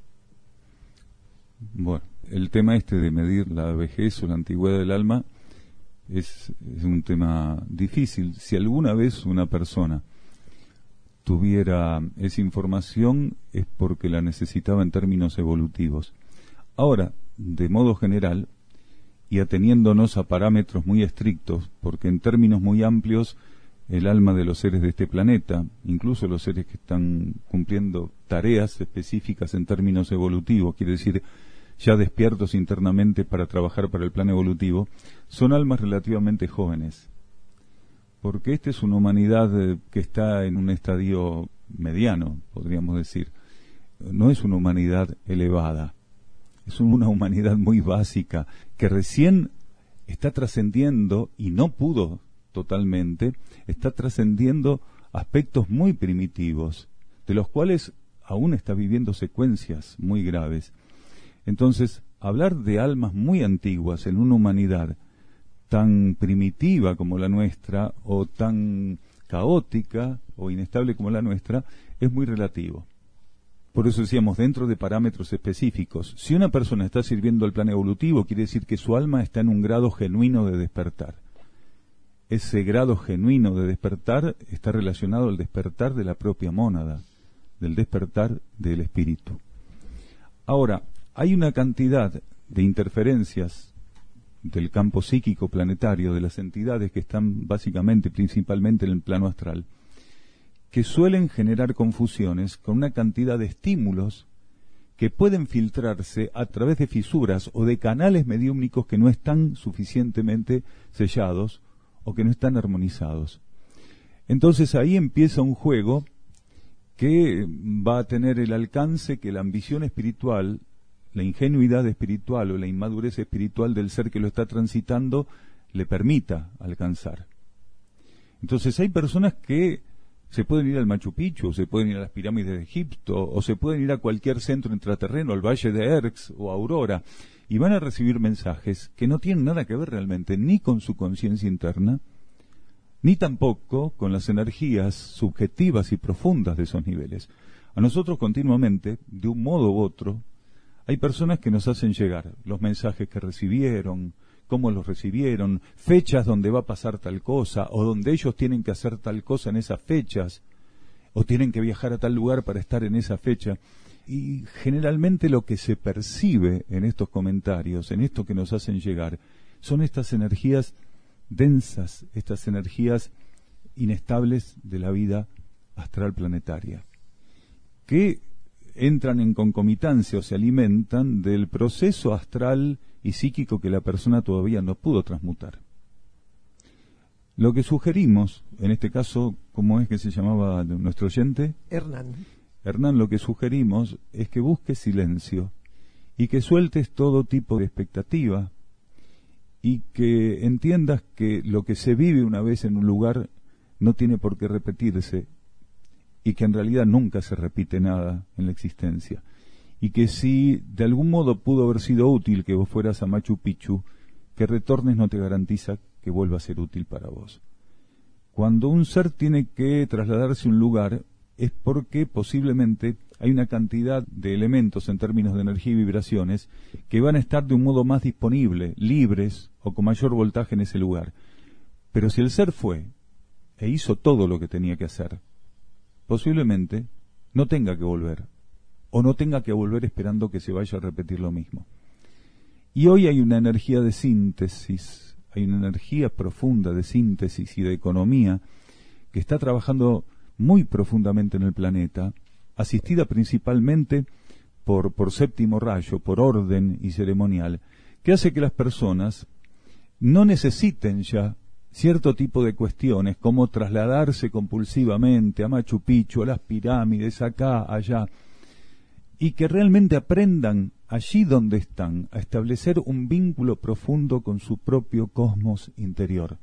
Bueno, el tema este de medir la vejez o la antigüedad del alma es, es un tema difícil. Si alguna vez una persona tuviera esa información es porque la necesitaba en términos evolutivos. Ahora, de modo general, y ateniéndonos a parámetros muy estrictos, porque en términos muy amplios, el alma de los seres de este planeta, incluso los seres que están cumpliendo tareas específicas en términos evolutivos, quiere decir, ya despiertos internamente para trabajar para el plano evolutivo, son almas relativamente jóvenes. Porque esta es una humanidad que está en un estadio mediano, podríamos decir. No es una humanidad elevada, es una humanidad muy básica, que recién está trascendiendo, y no pudo totalmente, está trascendiendo aspectos muy primitivos, de los cuales aún está viviendo secuencias muy graves. Entonces, hablar de almas muy antiguas en una humanidad tan primitiva como la nuestra, o tan caótica o inestable como la nuestra, es muy relativo. Por eso decíamos, dentro de parámetros específicos, si una persona está sirviendo al plan evolutivo, quiere decir que su alma está en un grado genuino de despertar. Ese grado genuino de despertar está relacionado al despertar de la propia mónada, del despertar del espíritu. Ahora, hay una cantidad de interferencias del campo psíquico planetario, de las entidades que están básicamente, principalmente en el plano astral, que suelen generar confusiones con una cantidad de estímulos que pueden filtrarse a través de fisuras o de canales mediúmnicos que no están suficientemente sellados o que no están armonizados. Entonces ahí empieza un juego que va a tener el alcance que la ambición espiritual, la ingenuidad espiritual o la inmadurez espiritual del ser que lo está transitando le permita alcanzar. Entonces hay personas que se pueden ir al Machu Picchu, o se pueden ir a las pirámides de Egipto, o se pueden ir a cualquier centro intraterreno, al Valle de Erx o a Aurora, y van a recibir mensajes que no tienen nada que ver realmente ni con su conciencia interna, ni tampoco con las energías subjetivas y profundas de esos niveles. A nosotros continuamente, de un modo u otro, hay personas que nos hacen llegar los mensajes que recibieron, cómo los recibieron, fechas donde va a pasar tal cosa, o donde ellos tienen que hacer tal cosa en esas fechas, o tienen que viajar a tal lugar para estar en esa fecha. Y generalmente lo que se percibe en estos comentarios, en esto que nos hacen llegar, son estas energías densas, estas energías inestables de la vida astral planetaria, que entran en concomitancia o se alimentan del proceso astral y psíquico que la persona todavía no pudo transmutar. Lo que sugerimos, en este caso, ¿cómo es que se llamaba nuestro oyente? Hernán. Hernán, lo que sugerimos es que busques silencio y que sueltes todo tipo de expectativa y que entiendas que lo que se vive una vez en un lugar no tiene por qué repetirse, y que en realidad nunca se repite nada en la existencia, y que si de algún modo pudo haber sido útil que vos fueras a Machu Picchu, que retornes no te garantiza que vuelva a ser útil para vos. Cuando un ser tiene que trasladarse a un lugar es porque posiblemente hay una cantidad de elementos en términos de energía y vibraciones que van a estar de un modo más disponible, libres o con mayor voltaje en ese lugar. Pero si el ser fue e hizo todo lo que tenía que hacer, posiblemente no tenga que volver, o no tenga que volver esperando que se vaya a repetir lo mismo. Y hoy hay una energía de síntesis, hay una energía profunda de síntesis y de economía que está trabajando muy profundamente en el planeta, asistida principalmente por, por séptimo rayo, por orden y ceremonial, que hace que las personas no necesiten ya cierto tipo de cuestiones, como trasladarse compulsivamente a Machu Picchu, a las pirámides, acá, allá, y que realmente aprendan allí donde están a establecer un vínculo profundo con su propio cosmos interior,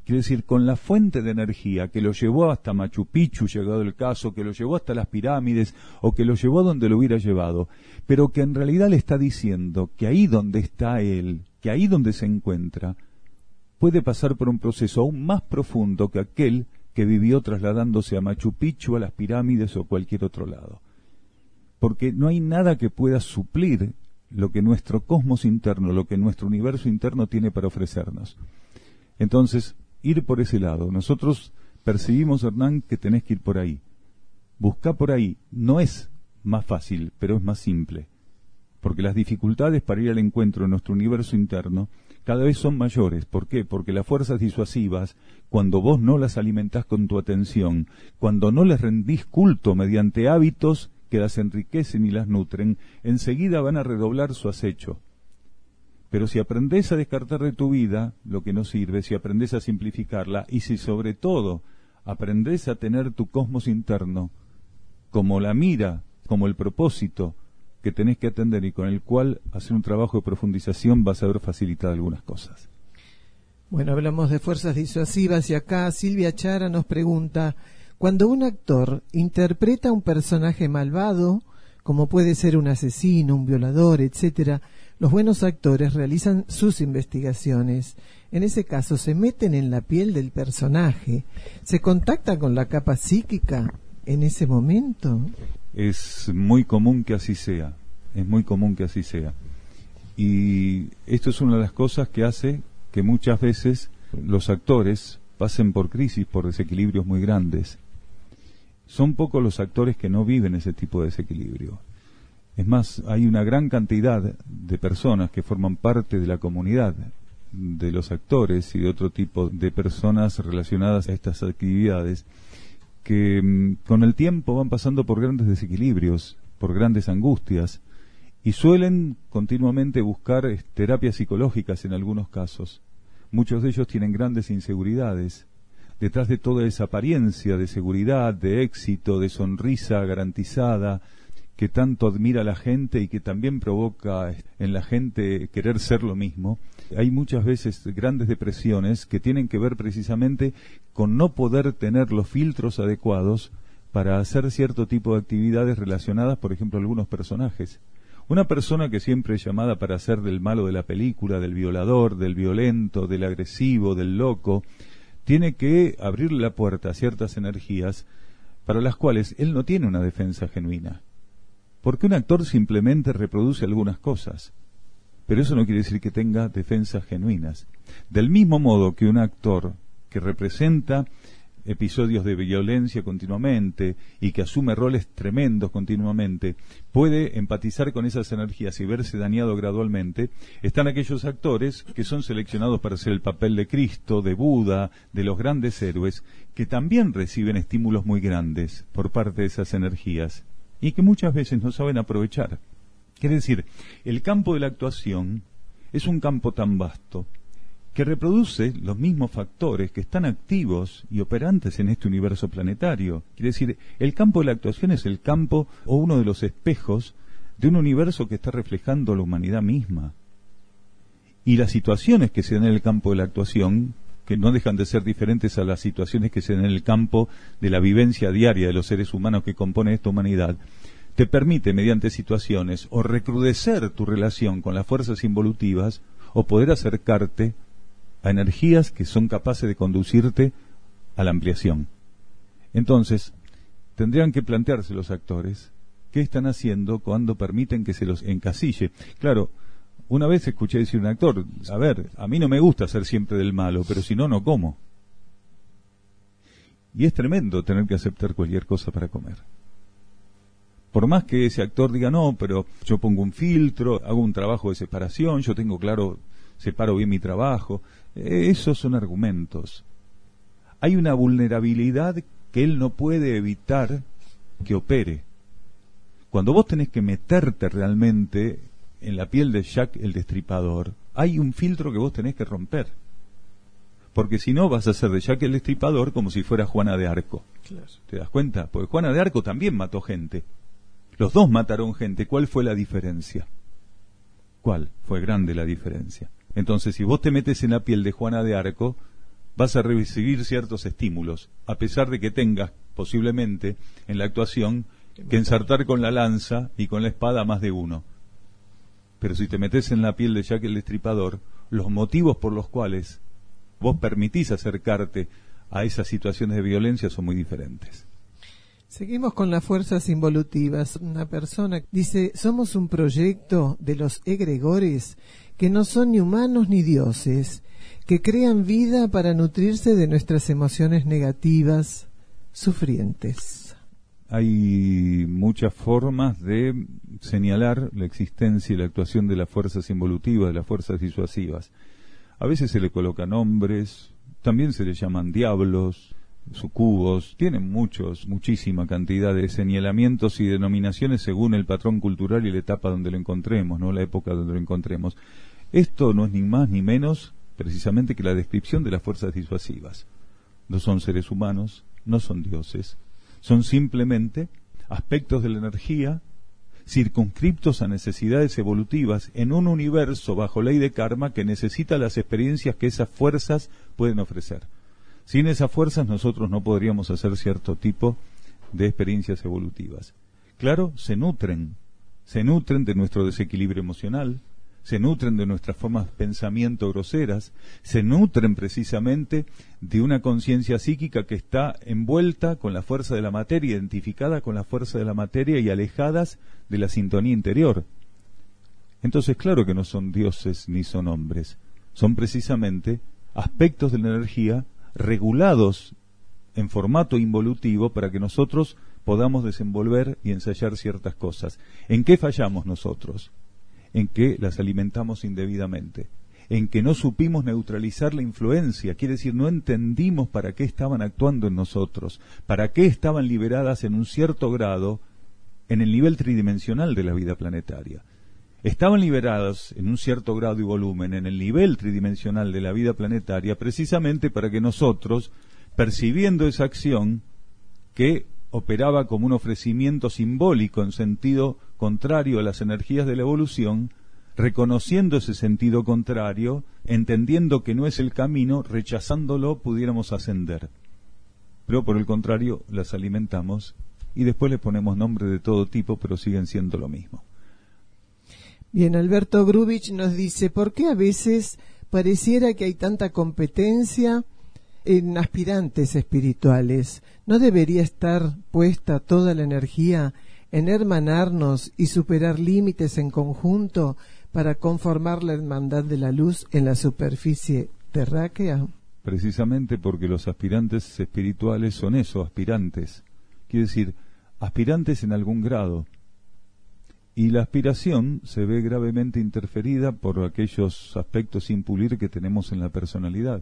Quiere decir, con la fuente de energía que lo llevó hasta Machu Picchu, llegado el caso, que lo llevó hasta las pirámides, o que lo llevó donde lo hubiera llevado, pero que en realidad le está diciendo que ahí donde está él, que ahí donde se encuentra, puede pasar por un proceso aún más profundo que aquel que vivió trasladándose a Machu Picchu, a las pirámides o cualquier otro lado. Porque no hay nada que pueda suplir lo que nuestro cosmos interno, lo que nuestro universo interno tiene para ofrecernos. Entonces, ir por ese lado. Nosotros percibimos, Hernán, que tenés que ir por ahí. Buscá por ahí. No es más fácil, pero es más simple. Porque las dificultades para ir al encuentro de nuestro universo interno cada vez son mayores. ¿Por qué? Porque las fuerzas disuasivas, cuando vos no las alimentás con tu atención, cuando no les rendís culto mediante hábitos que las enriquecen y las nutren, enseguida van a redoblar su acecho. Pero si aprendés a descartar de tu vida lo que no sirve, si aprendés a simplificarla y si sobre todo aprendés a tener tu cosmos interno como la mira, como el propósito que tenés que atender y con el cual hacer un trabajo de profundización, vas a ver facilitar algunas cosas. Bueno, hablamos de fuerzas disuasivas y acá Silvia Chara nos pregunta, cuando un actor interpreta un personaje malvado, como puede ser un asesino, un violador, etcétera, los buenos actores realizan sus investigaciones. En ese caso, se meten en la piel del personaje. ¿Se contacta con la capa psíquica en ese momento? Es muy común que así sea. Es muy común que así sea. Y esto es una de las cosas que hace que muchas veces los actores pasen por crisis, por desequilibrios muy grandes. Son pocos los actores que no viven ese tipo de desequilibrio. Es más, hay una gran cantidad de personas que forman parte de la comunidad de los actores y de otro tipo de personas relacionadas a estas actividades que mmm, con el tiempo van pasando por grandes desequilibrios, por grandes angustias y suelen continuamente buscar eh, terapias psicológicas en algunos casos. Muchos de ellos tienen grandes inseguridades. Detrás de toda esa apariencia de seguridad, de éxito, de sonrisa garantizada, que tanto admira a la gente y que también provoca en la gente querer ser lo mismo, hay muchas veces grandes depresiones que tienen que ver precisamente con no poder tener los filtros adecuados para hacer cierto tipo de actividades relacionadas, por ejemplo, a algunos personajes. Una persona que siempre es llamada para ser del malo de la película, del violador, del violento, del agresivo, del loco, tiene que abrirle la puerta a ciertas energías para las cuales él no tiene una defensa genuina. Porque un actor simplemente reproduce algunas cosas, pero eso no quiere decir que tenga defensas genuinas. Del mismo modo que un actor que representa episodios de violencia continuamente y que asume roles tremendos continuamente, puede empatizar con esas energías y verse dañado gradualmente, están aquellos actores que son seleccionados para hacer el papel de Cristo, de Buda, de los grandes héroes, que también reciben estímulos muy grandes por parte de esas energías y que muchas veces no saben aprovechar. Quiere decir, el campo de la actuación es un campo tan vasto que reproduce los mismos factores que están activos y operantes en este universo planetario. Quiere decir, el campo de la actuación es el campo o uno de los espejos de un universo que está reflejando la humanidad misma. Y las situaciones que se dan en el campo de la actuación, que no dejan de ser diferentes a las situaciones que se dan en el campo de la vivencia diaria de los seres humanos que componen esta humanidad, te permite mediante situaciones o recrudecer tu relación con las fuerzas involutivas o poder acercarte a energías que son capaces de conducirte a la ampliación. Entonces, tendrían que plantearse los actores qué están haciendo cuando permiten que se los encasille. Claro, una vez escuché decir a un actor, a ver, a mí no me gusta ser siempre del malo, pero si no, no como. Y es tremendo tener que aceptar cualquier cosa para comer. Por más que ese actor diga, no, pero yo pongo un filtro, hago un trabajo de separación, yo tengo claro, separo bien mi trabajo. Eh, esos son argumentos. Hay una vulnerabilidad que él no puede evitar que opere. Cuando vos tenés que meterte realmente en la piel de Jack el Destripador, hay un filtro que vos tenés que romper. Porque si no, vas a hacer de Jack el Destripador como si fuera Juana de Arco. Claro. ¿Te das cuenta? Porque Juana de Arco también mató gente. Los dos mataron gente. ¿Cuál fue la diferencia? ¿Cuál? Fue grande la diferencia. Entonces, si vos te metes en la piel de Juana de Arco, vas a recibir ciertos estímulos, a pesar de que tengas posiblemente en la actuación que ensartar con la lanza y con la espada a más de uno. Pero si te metes en la piel de Jack el Destripador, los motivos por los cuales vos permitís acercarte a esas situaciones de violencia son muy diferentes. Seguimos con las fuerzas involutivas. Una persona dice, somos un proyecto de los egregores que no son ni humanos ni dioses, que crean vida para nutrirse de nuestras emociones negativas, sufrientes. Hay muchas formas de señalar la existencia y la actuación de las fuerzas involutivas, de las fuerzas disuasivas. A veces se le colocan nombres, también se le llaman diablos, sucubos, tienen muchos, muchísima cantidad de señalamientos y denominaciones según el patrón cultural y la etapa donde lo encontremos, no la época donde lo encontremos. Esto no es ni más ni menos precisamente que la descripción de las fuerzas disuasivas. No son seres humanos, no son dioses, son simplemente aspectos de la energía circunscriptos a necesidades evolutivas en un universo bajo ley de karma que necesita las experiencias que esas fuerzas pueden ofrecer. Sin esas fuerzas nosotros no podríamos hacer cierto tipo de experiencias evolutivas. Claro, se nutren, se nutren de nuestro desequilibrio emocional, se nutren de nuestras formas de pensamiento groseras, se nutren precisamente de una conciencia psíquica que está envuelta con la fuerza de la materia, identificada con la fuerza de la materia y alejadas de la sintonía interior. Entonces, claro que no son dioses ni son hombres, son precisamente aspectos de la energía regulados en formato involutivo para que nosotros podamos desenvolver y ensayar ciertas cosas. ¿En qué fallamos nosotros? En que las alimentamos indebidamente, en que no supimos neutralizar la influencia, quiere decir, no entendimos para qué estaban actuando en nosotros, para qué estaban liberadas en un cierto grado en el nivel tridimensional de la vida planetaria. Estaban liberadas en un cierto grado y volumen en el nivel tridimensional de la vida planetaria precisamente para que nosotros, percibiendo esa acción que operaba como un ofrecimiento simbólico en sentido contrario a las energías de la evolución, reconociendo ese sentido contrario, entendiendo que no es el camino, rechazándolo, pudiéramos ascender. Pero por el contrario, las alimentamos y después les ponemos nombres de todo tipo, pero siguen siendo lo mismo. Bien, Alberto Grubich nos dice, ¿por qué a veces pareciera que hay tanta competencia en aspirantes espirituales? ¿No debería estar puesta toda la energía en hermanarnos y superar límites en conjunto para conformar la hermandad de la luz en la superficie terráquea? Precisamente porque los aspirantes espirituales son eso, aspirantes. Quiere decir, aspirantes en algún grado. Y la aspiración se ve gravemente interferida por aquellos aspectos sin pulir que tenemos en la personalidad.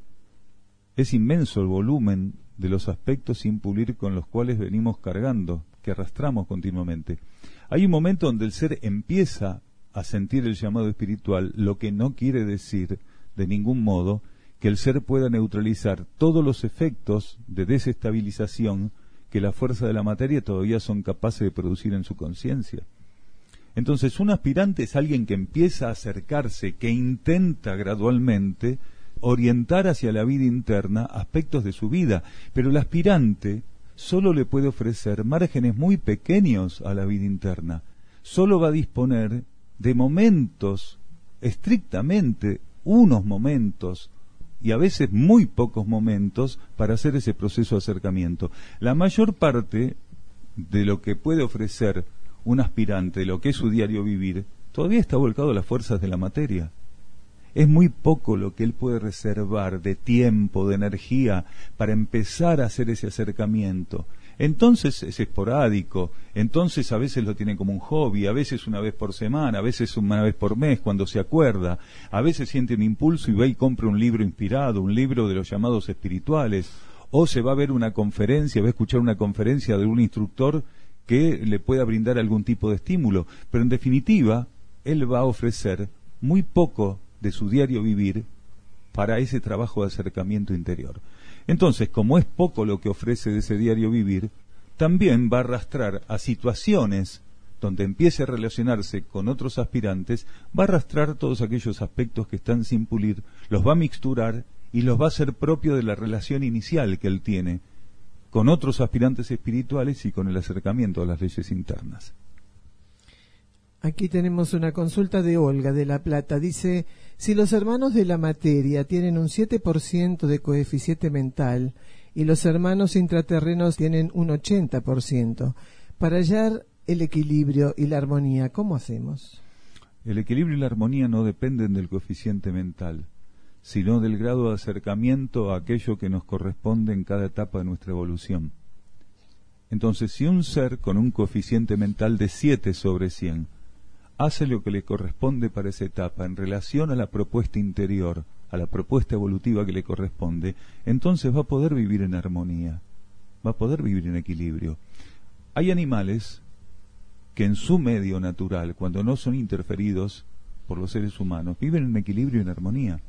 Es inmenso el volumen de los aspectos sin pulir con los cuales venimos cargando, que arrastramos continuamente. Hay un momento donde el ser empieza a sentir el llamado espiritual, lo que no quiere decir de ningún modo que el ser pueda neutralizar todos los efectos de desestabilización que la fuerza de la materia todavía son capaces de producir en su conciencia. Entonces, un aspirante es alguien que empieza a acercarse, que intenta gradualmente orientar hacia la vida interna aspectos de su vida, pero el aspirante solo le puede ofrecer márgenes muy pequeños a la vida interna, solo va a disponer de momentos, estrictamente unos momentos, y a veces muy pocos momentos para hacer ese proceso de acercamiento. La mayor parte de lo que puede ofrecer un aspirante, de lo que es su diario vivir, todavía está volcado a las fuerzas de la materia. Es muy poco lo que él puede reservar de tiempo, de energía, para empezar a hacer ese acercamiento. Entonces es esporádico, entonces a veces lo tiene como un hobby, a veces una vez por semana, a veces una vez por mes cuando se acuerda, a veces siente un impulso y va y compra un libro inspirado, un libro de los llamados espirituales, o se va a ver una conferencia, va a escuchar una conferencia de un instructor que le pueda brindar algún tipo de estímulo, pero en definitiva, él va a ofrecer muy poco de su diario vivir para ese trabajo de acercamiento interior. Entonces, como es poco lo que ofrece de ese diario vivir, también va a arrastrar a situaciones donde empiece a relacionarse con otros aspirantes, va a arrastrar todos aquellos aspectos que están sin pulir, los va a mixturar y los va a hacer propio de la relación inicial que él tiene con otros aspirantes espirituales y con el acercamiento a las leyes internas. Aquí tenemos una consulta de Olga de La Plata. Dice, si los hermanos de la materia tienen un siete por ciento de coeficiente mental y los hermanos intraterrenos tienen un ochenta por ciento, para hallar el equilibrio y la armonía, ¿cómo hacemos? El equilibrio y la armonía no dependen del coeficiente mental, sino del grado de acercamiento a aquello que nos corresponde en cada etapa de nuestra evolución. Entonces, si un ser con un coeficiente mental de siete sobre cien hace lo que le corresponde para esa etapa en relación a la propuesta interior, a la propuesta evolutiva que le corresponde, entonces va a poder vivir en armonía, va a poder vivir en equilibrio. Hay animales que en su medio natural, cuando no son interferidos por los seres humanos, viven en equilibrio y en armonía.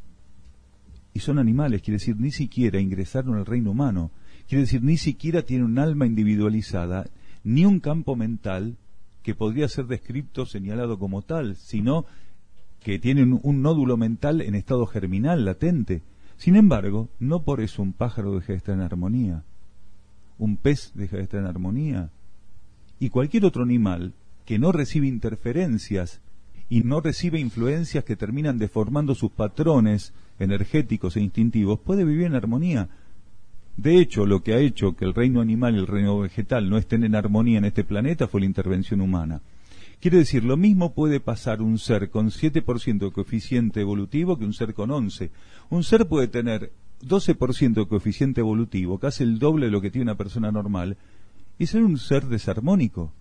Y son animales, quiere decir, ni siquiera ingresaron al reino humano, quiere decir, ni siquiera tienen un alma individualizada, ni un campo mental que podría ser descrito, señalado como tal, sino que tienen un nódulo mental en estado germinal, latente. Sin embargo, no por eso un pájaro deja de estar en armonía, un pez deja de estar en armonía, y cualquier otro animal que no recibe interferencias y no recibe influencias que terminan deformando sus patrones energéticos e instintivos, puede vivir en armonía. De hecho, lo que ha hecho que el reino animal y el reino vegetal no estén en armonía en este planeta fue la intervención humana. Quiere decir, lo mismo puede pasar un ser con siete por ciento de coeficiente evolutivo que un ser con once. Un ser puede tener doce por ciento de coeficiente evolutivo, casi el doble de lo que tiene una persona normal, y ser un ser desarmónico.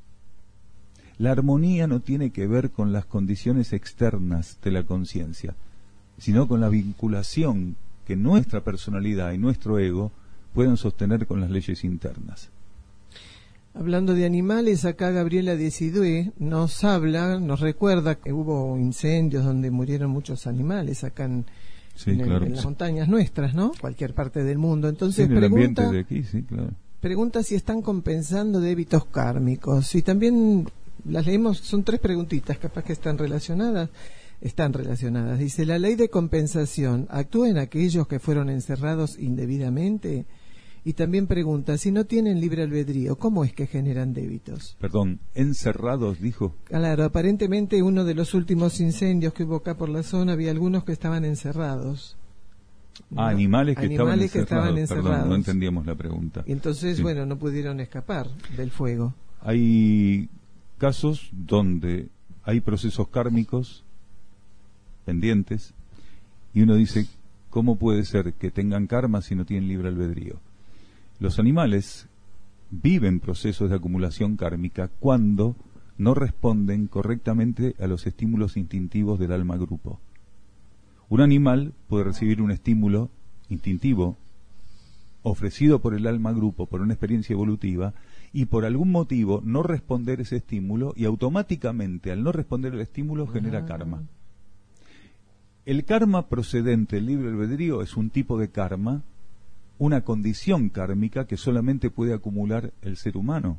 La armonía no tiene que ver con las condiciones externas de la conciencia, sino con la vinculación que nuestra personalidad y nuestro ego pueden sostener con las leyes internas. Hablando de animales, acá Gabriela Decidue nos habla, nos recuerda que hubo incendios donde murieron muchos animales acá en, sí, en, el, claro. en las montañas nuestras, ¿no? Cualquier parte del mundo. Entonces sí, en el pregunta, ambiente de aquí, sí, claro. Pregunta si están compensando débitos kármicos. Y también las leemos, son tres preguntitas, capaz que están relacionadas. Están relacionadas. Dice, ¿la ley de compensación actúa en aquellos que fueron encerrados indebidamente? Y también pregunta, si no tienen libre albedrío, ¿cómo es que generan débitos? Perdón, encerrados, dijo. Claro, aparentemente uno de los últimos incendios que hubo acá por la zona, había algunos que estaban encerrados. Ah, animales que, animales estaban, que estaban encerrados. Perdón, no entendíamos la pregunta. Y entonces, sí. bueno, no pudieron escapar del fuego. Hay casos donde hay procesos kármicos pendientes y uno dice, ¿cómo puede ser que tengan karma si no tienen libre albedrío? Los animales viven procesos de acumulación kármica cuando no responden correctamente a los estímulos instintivos del alma grupo. Un animal puede recibir un estímulo instintivo ofrecido por el alma grupo, por una experiencia evolutiva, y por algún motivo no responder ese estímulo, y automáticamente al no responder el estímulo genera karma. El karma procedente del libre albedrío es un tipo de karma, una condición kármica que solamente puede acumular el ser humano.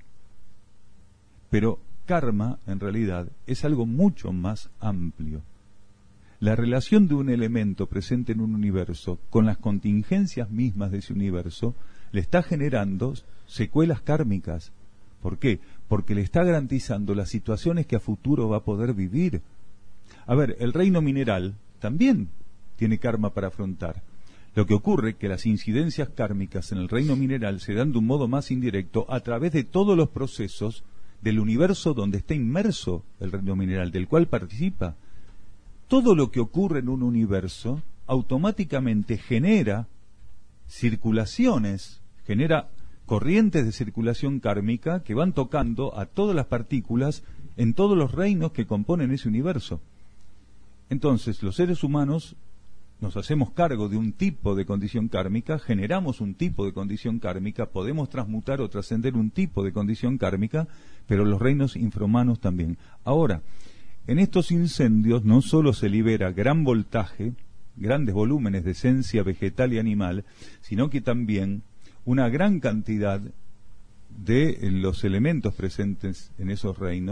Pero karma, en realidad, es algo mucho más amplio. La relación de un elemento presente en un universo con las contingencias mismas de ese universo le está generando secuelas kármicas. ¿Por qué? Porque le está garantizando las situaciones que a futuro va a poder vivir. A ver, el reino mineral también tiene karma para afrontar. Lo que ocurre es que las incidencias kármicas en el reino mineral se dan de un modo más indirecto a través de todos los procesos del universo donde está inmerso el reino mineral, del cual participa. Todo lo que ocurre en un universo automáticamente genera circulaciones, genera corrientes de circulación kármica que van tocando a todas las partículas en todos los reinos que componen ese universo. Entonces, los seres humanos nos hacemos cargo de un tipo de condición kármica, generamos un tipo de condición kármica, podemos transmutar o trascender un tipo de condición kármica, pero los reinos infrahumanos también. Ahora, en estos incendios no solo se libera gran voltaje, grandes volúmenes de esencia vegetal y animal, sino que también una gran cantidad de los elementos presentes en esos reinos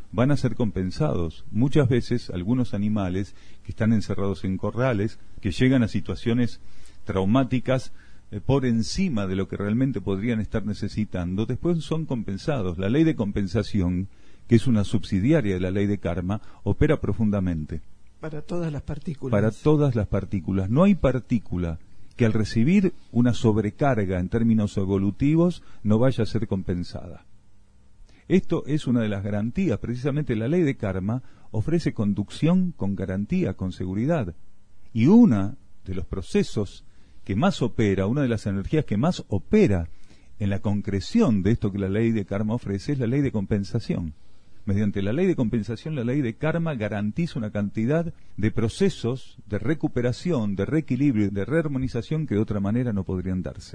van a ser compensados. Muchas veces algunos animales que están encerrados en corrales, que llegan a situaciones traumáticas eh, por encima de lo que realmente podrían estar necesitando, después son compensados. La ley de compensación, que es una subsidiaria de la ley de karma, opera profundamente. Para todas las partículas. Para todas las partículas. No hay partícula que al recibir una sobrecarga en términos evolutivos no vaya a ser compensada. Esto es una de las garantías. Precisamente la ley de karma ofrece conducción con garantía, con seguridad. Y uno de los procesos que más opera, una de las energías que más opera en la concreción de esto que la ley de karma ofrece es la ley de compensación. Mediante la ley de compensación, la ley de karma garantiza una cantidad de procesos de recuperación, de reequilibrio, de rearmonización que de otra manera no podrían darse.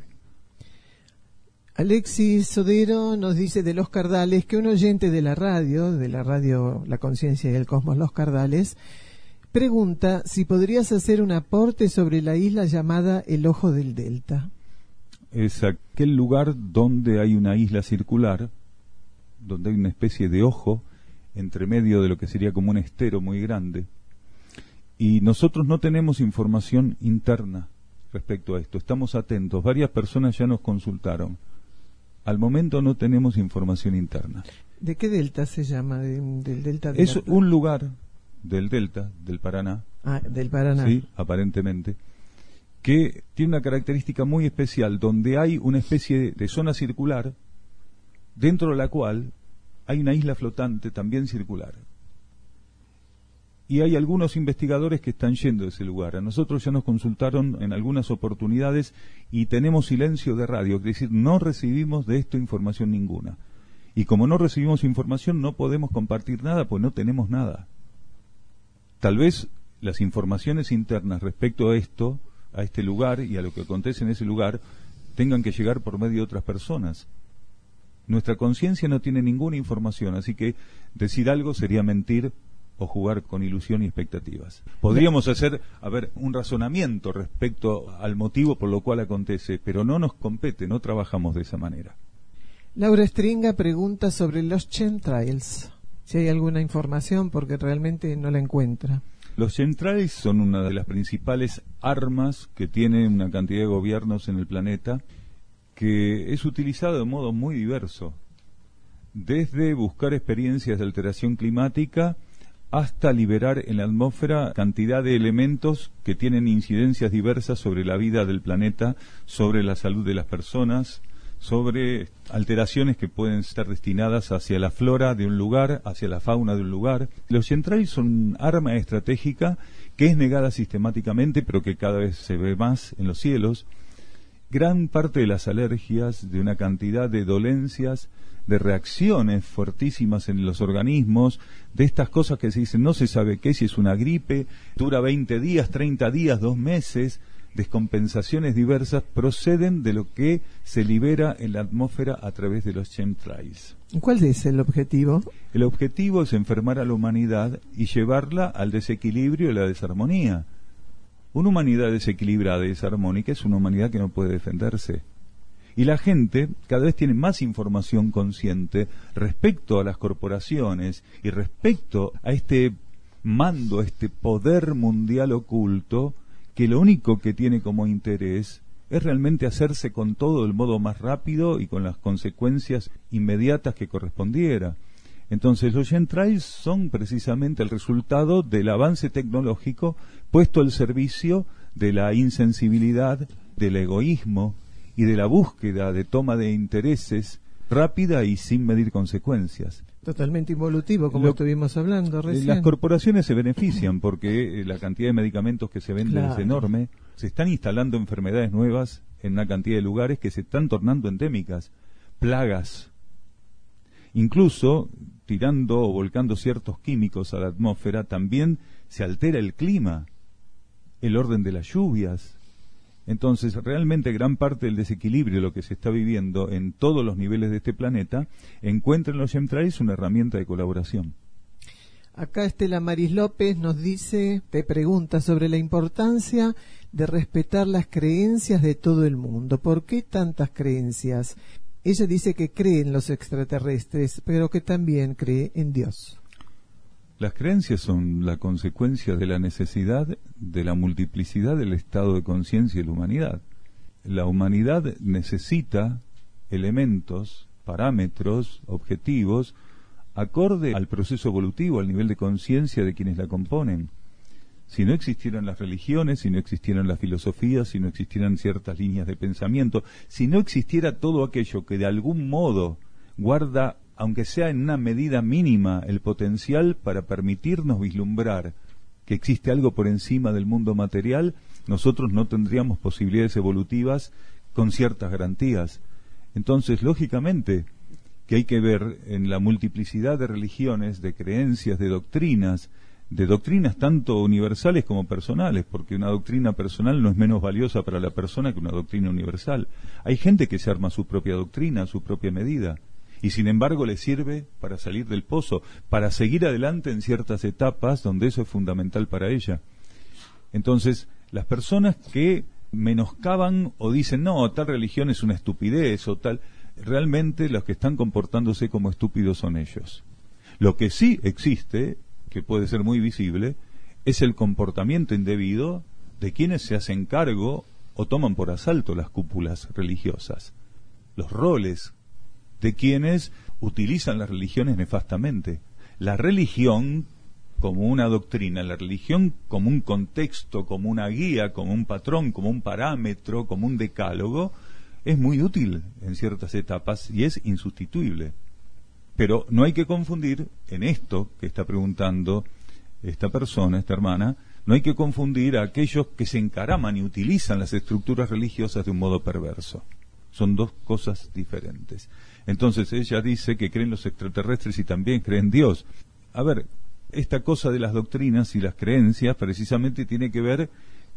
Alexis Sodero nos dice de Los Cardales que un oyente de la radio, de la radio La Conciencia y el Cosmos Los Cardales, pregunta si podrías hacer un aporte sobre la isla llamada el Ojo del Delta. Es aquel lugar donde hay una isla circular, donde hay una especie de ojo entre medio de lo que sería como un estero muy grande, y nosotros no tenemos información interna respecto a esto. Estamos atentos, varias personas ya nos consultaron. Al momento no tenemos información interna. ¿De qué delta se llama? ¿De, del delta de es la... un lugar del delta del Paraná. Ah, del Paraná. Sí, aparentemente, que tiene una característica muy especial, donde hay una especie de, de zona circular, dentro de la cual hay una isla flotante también circular. Y hay algunos investigadores que están yendo a ese lugar. A nosotros ya nos consultaron en algunas oportunidades y tenemos silencio de radio, es decir, no recibimos de esto información ninguna. Y como no recibimos información, no podemos compartir nada, pues no tenemos nada. Tal vez las informaciones internas respecto a esto, a este lugar y a lo que acontece en ese lugar, tengan que llegar por medio de otras personas. Nuestra conciencia no tiene ninguna información, así que decir algo sería mentir o jugar con ilusión y expectativas. Podríamos hacer, a ver, un razonamiento respecto al motivo por lo cual acontece, pero no nos compete, no trabajamos de esa manera. Laura Stringa pregunta sobre los chemtrails, si hay alguna información, porque realmente no la encuentra. Los chemtrails son una de las principales armas que tiene una cantidad de gobiernos en el planeta, que es utilizado de modo muy diverso, desde buscar experiencias de alteración climática hasta liberar en la atmósfera cantidad de elementos que tienen incidencias diversas sobre la vida del planeta, sobre la salud de las personas, sobre alteraciones que pueden estar destinadas hacia la flora de un lugar, hacia la fauna de un lugar. Los chemtrails son un arma estratégica que es negada sistemáticamente, pero que cada vez se ve más en los cielos. Gran parte de las alergias, de una cantidad de dolencias, de reacciones fuertísimas en los organismos, de estas cosas que se dicen, no se sabe qué, si es una gripe, dura veinte días, treinta días, dos meses, descompensaciones diversas, proceden de lo que se libera en la atmósfera a través de los chemtrails. ¿Cuál es el objetivo? El objetivo es enfermar a la humanidad y llevarla al desequilibrio y la desarmonía. Una humanidad desequilibrada y desarmónica es una humanidad que no puede defenderse. Y la gente cada vez tiene más información consciente respecto a las corporaciones y respecto a este mando, a este poder mundial oculto, que lo único que tiene como interés es realmente hacerse con todo del modo más rápido y con las consecuencias inmediatas que correspondiera. Entonces los chemtrails son precisamente el resultado del avance tecnológico puesto al servicio de la insensibilidad, del egoísmo y de la búsqueda de toma de intereses rápida y sin medir consecuencias. Totalmente involutivo, como Lo, estuvimos hablando recién. Las corporaciones se benefician porque la cantidad de medicamentos que se venden claro. es enorme. Se están instalando enfermedades nuevas en una cantidad de lugares que se están tornando endémicas, plagas. Incluso, tirando o volcando ciertos químicos a la atmósfera, también se altera el clima, el orden de las lluvias. Entonces, realmente gran parte del desequilibrio, lo que se está viviendo en todos los niveles de este planeta, encuentra en los chemtrails una herramienta de colaboración. Acá Estela Maris López nos dice, te pregunta sobre la importancia de respetar las creencias de todo el mundo. ¿Por qué tantas creencias? Ella dice que cree en los extraterrestres, pero que también cree en Dios. Las creencias son la consecuencia de la necesidad de la multiplicidad del estado de conciencia de la humanidad. La humanidad necesita elementos, parámetros, objetivos, acorde al proceso evolutivo, al nivel de conciencia de quienes la componen. Si no existieran las religiones, si no existieran las filosofías, si no existieran ciertas líneas de pensamiento, si no existiera todo aquello que de algún modo guarda, aunque sea en una medida mínima, el potencial para permitirnos vislumbrar que existe algo por encima del mundo material, nosotros no tendríamos posibilidades evolutivas con ciertas garantías. Entonces, lógicamente, que hay que ver en la multiplicidad de religiones, de creencias, de doctrinas, de doctrinas tanto universales como personales, porque una doctrina personal no es menos valiosa para la persona que una doctrina universal. Hay gente que se arma su propia doctrina, a su propia medida, y sin embargo le sirve para salir del pozo, para seguir adelante en ciertas etapas donde eso es fundamental para ella. Entonces, las personas que menoscaban o dicen, no, tal religión es una estupidez o tal, realmente los que están comportándose como estúpidos son ellos. Lo que sí existe, que puede ser muy visible, es el comportamiento indebido de quienes se hacen cargo o toman por asalto las cúpulas religiosas, los roles de quienes utilizan las religiones nefastamente. La religión como una doctrina, la religión como un contexto, como una guía, como un patrón, como un parámetro, como un decálogo, es muy útil en ciertas etapas y es insustituible. Pero no hay que confundir en esto que está preguntando esta persona, esta hermana, no hay que confundir a aquellos que se encaraman y utilizan las estructuras religiosas de un modo perverso. Son dos cosas diferentes. Entonces ella dice que creen los extraterrestres y también creen en Dios. A ver, esta cosa de las doctrinas y las creencias precisamente tiene que ver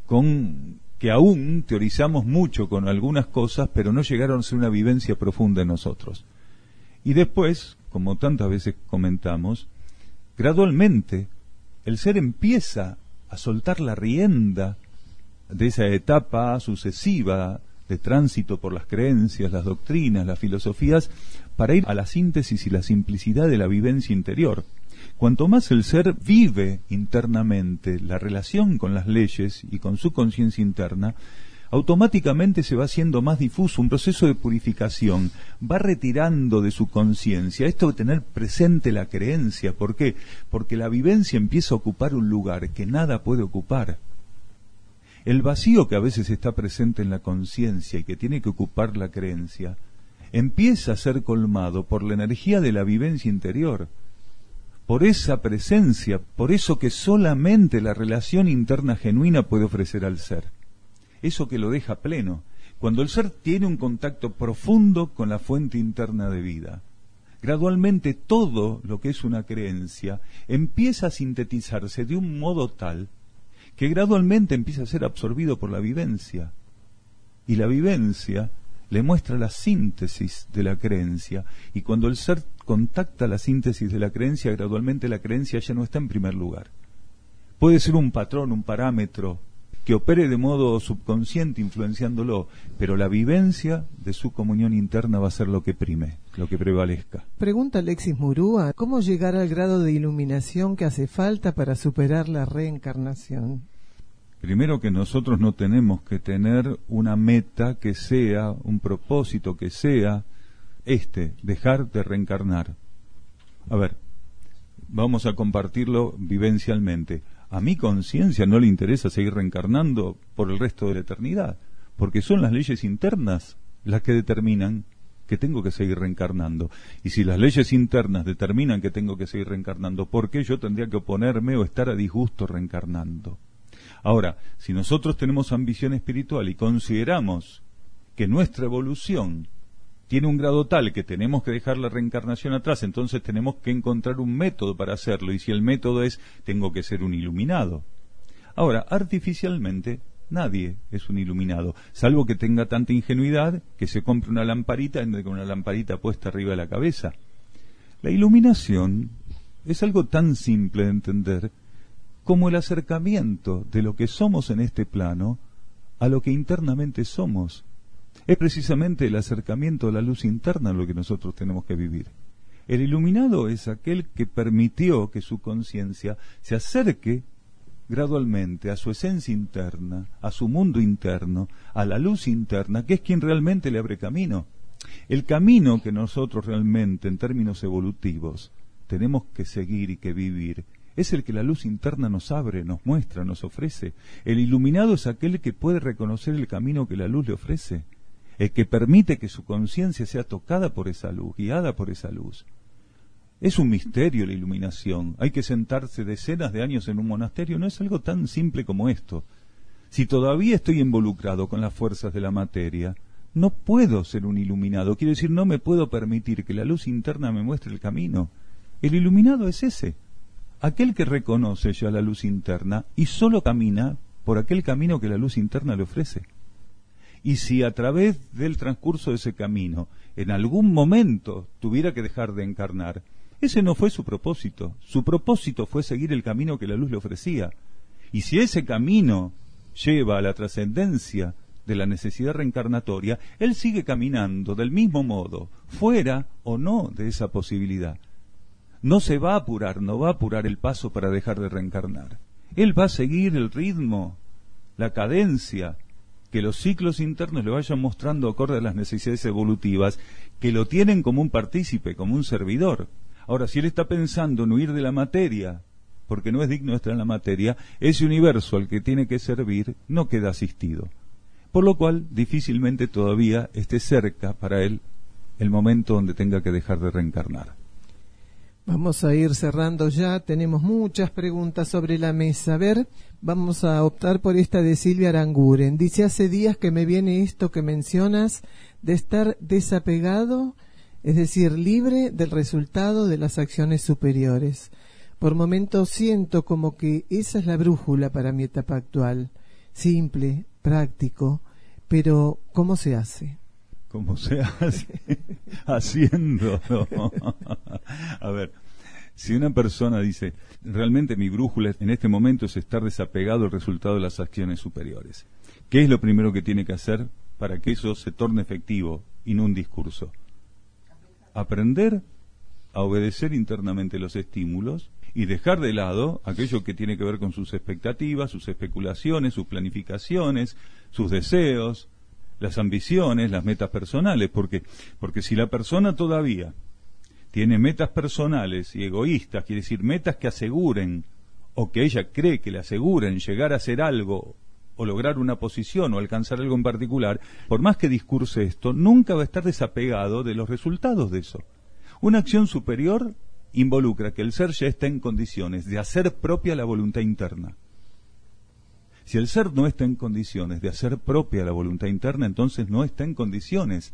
con que aún teorizamos mucho con algunas cosas, pero no llegaron a ser una vivencia profunda en nosotros. Y después, como tantas veces comentamos, gradualmente el ser empieza a soltar la rienda de esa etapa sucesiva de tránsito por las creencias, las doctrinas, las filosofías, para ir a la síntesis y la simplicidad de la vivencia interior. Cuanto más el ser vive internamente la relación con las leyes y con su conciencia interna, automáticamente se va haciendo más difuso, un proceso de purificación, va retirando de su conciencia esto de tener presente la creencia. ¿Por qué? Porque la vivencia empieza a ocupar un lugar que nada puede ocupar. El vacío que a veces está presente en la conciencia y que tiene que ocupar la creencia, empieza a ser colmado por la energía de la vivencia interior, por esa presencia, por eso que solamente la relación interna genuina puede ofrecer al ser. Eso que lo deja pleno, cuando el ser tiene un contacto profundo con la fuente interna de vida. Gradualmente todo lo que es una creencia empieza a sintetizarse de un modo tal que gradualmente empieza a ser absorbido por la vivencia. Y la vivencia le muestra la síntesis de la creencia, y cuando el ser contacta la síntesis de la creencia, gradualmente la creencia ya no está en primer lugar. Puede ser un patrón, un parámetro, que opere de modo subconsciente influenciándolo, pero la vivencia de su comunión interna va a ser lo que prime, lo que prevalezca. Pregunta Alexis Murúa, ¿cómo llegar al grado de iluminación que hace falta para superar la reencarnación? Primero que nosotros no tenemos que tener una meta que sea, un propósito que sea este, dejar de reencarnar. A ver, vamos a compartirlo vivencialmente. A mi conciencia no le interesa seguir reencarnando por el resto de la eternidad, porque son las leyes internas las que determinan que tengo que seguir reencarnando. Y si las leyes internas determinan que tengo que seguir reencarnando, ¿por qué yo tendría que oponerme o estar a disgusto reencarnando? Ahora, si nosotros tenemos ambición espiritual y consideramos que nuestra evolución tiene un grado tal que tenemos que dejar la reencarnación atrás, entonces tenemos que encontrar un método para hacerlo, y si el método es, tengo que ser un iluminado. Ahora, artificialmente, nadie es un iluminado, salvo que tenga tanta ingenuidad que se compre una lamparita con una lamparita puesta arriba de la cabeza. La iluminación es algo tan simple de entender como el acercamiento de lo que somos en este plano a lo que internamente somos. Es precisamente el acercamiento a la luz interna lo que nosotros tenemos que vivir. El iluminado es aquel que permitió que su conciencia se acerque gradualmente a su esencia interna, a su mundo interno, a la luz interna, que es quien realmente le abre camino. El camino que nosotros realmente, en términos evolutivos, tenemos que seguir y que vivir, es el que la luz interna nos abre, nos muestra, nos ofrece. El iluminado es aquel que puede reconocer el camino que la luz le ofrece, el que permite que su conciencia sea tocada por esa luz, guiada por esa luz. Es un misterio la iluminación. Hay que sentarse decenas de años en un monasterio. No es algo tan simple como esto. Si todavía estoy involucrado con las fuerzas de la materia, no puedo ser un iluminado. Quiero decir, no me puedo permitir que la luz interna me muestre el camino. El iluminado es ese, aquel que reconoce ya la luz interna y solo camina por aquel camino que la luz interna le ofrece. Y si a través del transcurso de ese camino, en algún momento tuviera que dejar de encarnar, ese no fue su propósito. Su propósito fue seguir el camino que la luz le ofrecía. Y si ese camino lleva a la trascendencia de la necesidad reencarnatoria, él sigue caminando del mismo modo, fuera o no de esa posibilidad. No se va a apurar, no va a apurar el paso para dejar de reencarnar. Él va a seguir el ritmo, la cadencia, que los ciclos internos le vayan mostrando acorde a las necesidades evolutivas, que lo tienen como un partícipe, como un servidor. Ahora, si él está pensando en huir de la materia, porque no es digno de estar en la materia, ese universo al que tiene que servir no queda asistido. Por lo cual, difícilmente todavía esté cerca para él el momento donde tenga que dejar de reencarnar. Vamos a ir cerrando ya, tenemos muchas preguntas sobre la mesa. A ver, vamos a optar por esta de Silvia Aranguren. Dice, hace días que me viene esto que mencionas de estar desapegado, es decir, libre del resultado de las acciones superiores. Por momentos siento como que esa es la brújula para mi etapa actual. Simple, práctico, pero ¿cómo se hace? ¿Cómo se hace? Haciéndolo. A ver, si una persona dice, realmente mi brújula en este momento es estar desapegado del resultado de las acciones superiores, ¿qué es lo primero que tiene que hacer para que eso se torne efectivo y no un discurso? Aprender a obedecer internamente los estímulos y dejar de lado aquello que tiene que ver con sus expectativas, sus especulaciones, sus planificaciones, sus deseos, las ambiciones, las metas personales. Porque, porque si la persona todavía tiene metas personales y egoístas, quiere decir metas que aseguren o que ella cree que le aseguren llegar a hacer algo o lograr una posición o alcanzar algo en particular, por más que discurse esto, nunca va a estar desapegado de los resultados de eso. Una acción superior involucra que el ser ya está en condiciones de hacer propia la voluntad interna. Si el ser no está en condiciones de hacer propia la voluntad interna, entonces no está en condiciones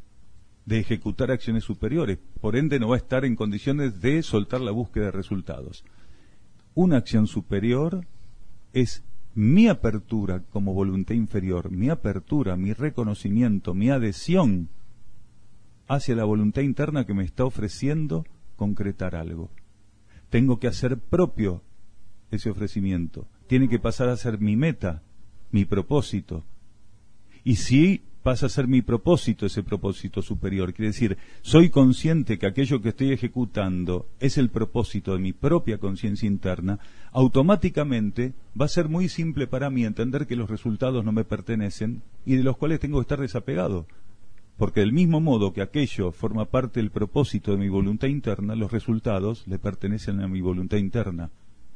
de ejecutar acciones superiores, por ende no va a estar en condiciones de soltar la búsqueda de resultados. Una acción superior es mi apertura como voluntad inferior, mi apertura, mi reconocimiento, mi adhesión hacia la voluntad interna que me está ofreciendo concretar algo. Tengo que hacer propio ese ofrecimiento. Tiene que pasar a ser mi meta, mi propósito. Y si pasa a ser mi propósito, ese propósito superior, quiere decir, soy consciente que aquello que estoy ejecutando es el propósito de mi propia conciencia interna, automáticamente va a ser muy simple para mí entender que los resultados no me pertenecen y de los cuales tengo que estar desapegado. Porque del mismo modo que aquello forma parte del propósito de mi voluntad interna, los resultados le pertenecen a mi voluntad interna.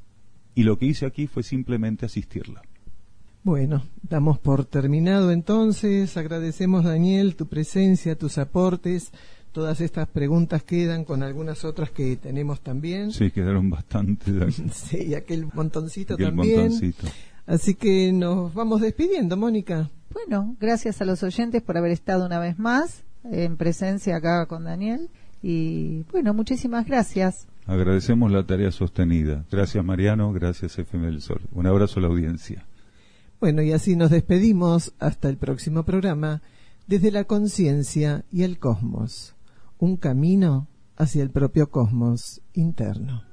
Y lo que hice aquí fue simplemente asistirla. Bueno, damos por terminado entonces. Agradecemos, Daniel, tu presencia, tus aportes. Todas estas preguntas quedan con algunas otras que tenemos también. Sí, quedaron bastante. Sí, y aquel montoncito aquel también. Montoncito. Así que nos vamos despidiendo, Mónica. Bueno, gracias a los oyentes por haber estado una vez más en presencia acá con Daniel. Y bueno, muchísimas gracias. Agradecemos la tarea sostenida. Gracias, Mariano. Gracias, F M del Sol. Un abrazo a la audiencia. Bueno, y así nos despedimos hasta el próximo programa, desde la conciencia y el cosmos, un camino hacia el propio cosmos interno.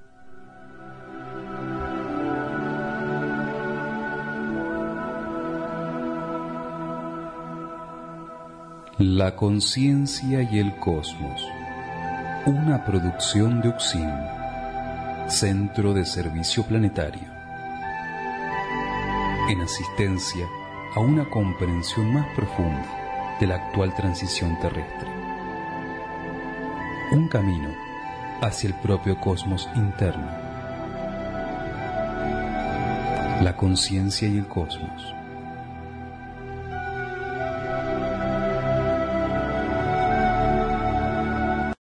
La conciencia y el cosmos, Una producción de Uxim, Centro de Servicio Planetario, en asistencia a una comprensión más profunda de la actual transición terrestre. Un camino hacia el propio cosmos interno. La conciencia y el cosmos.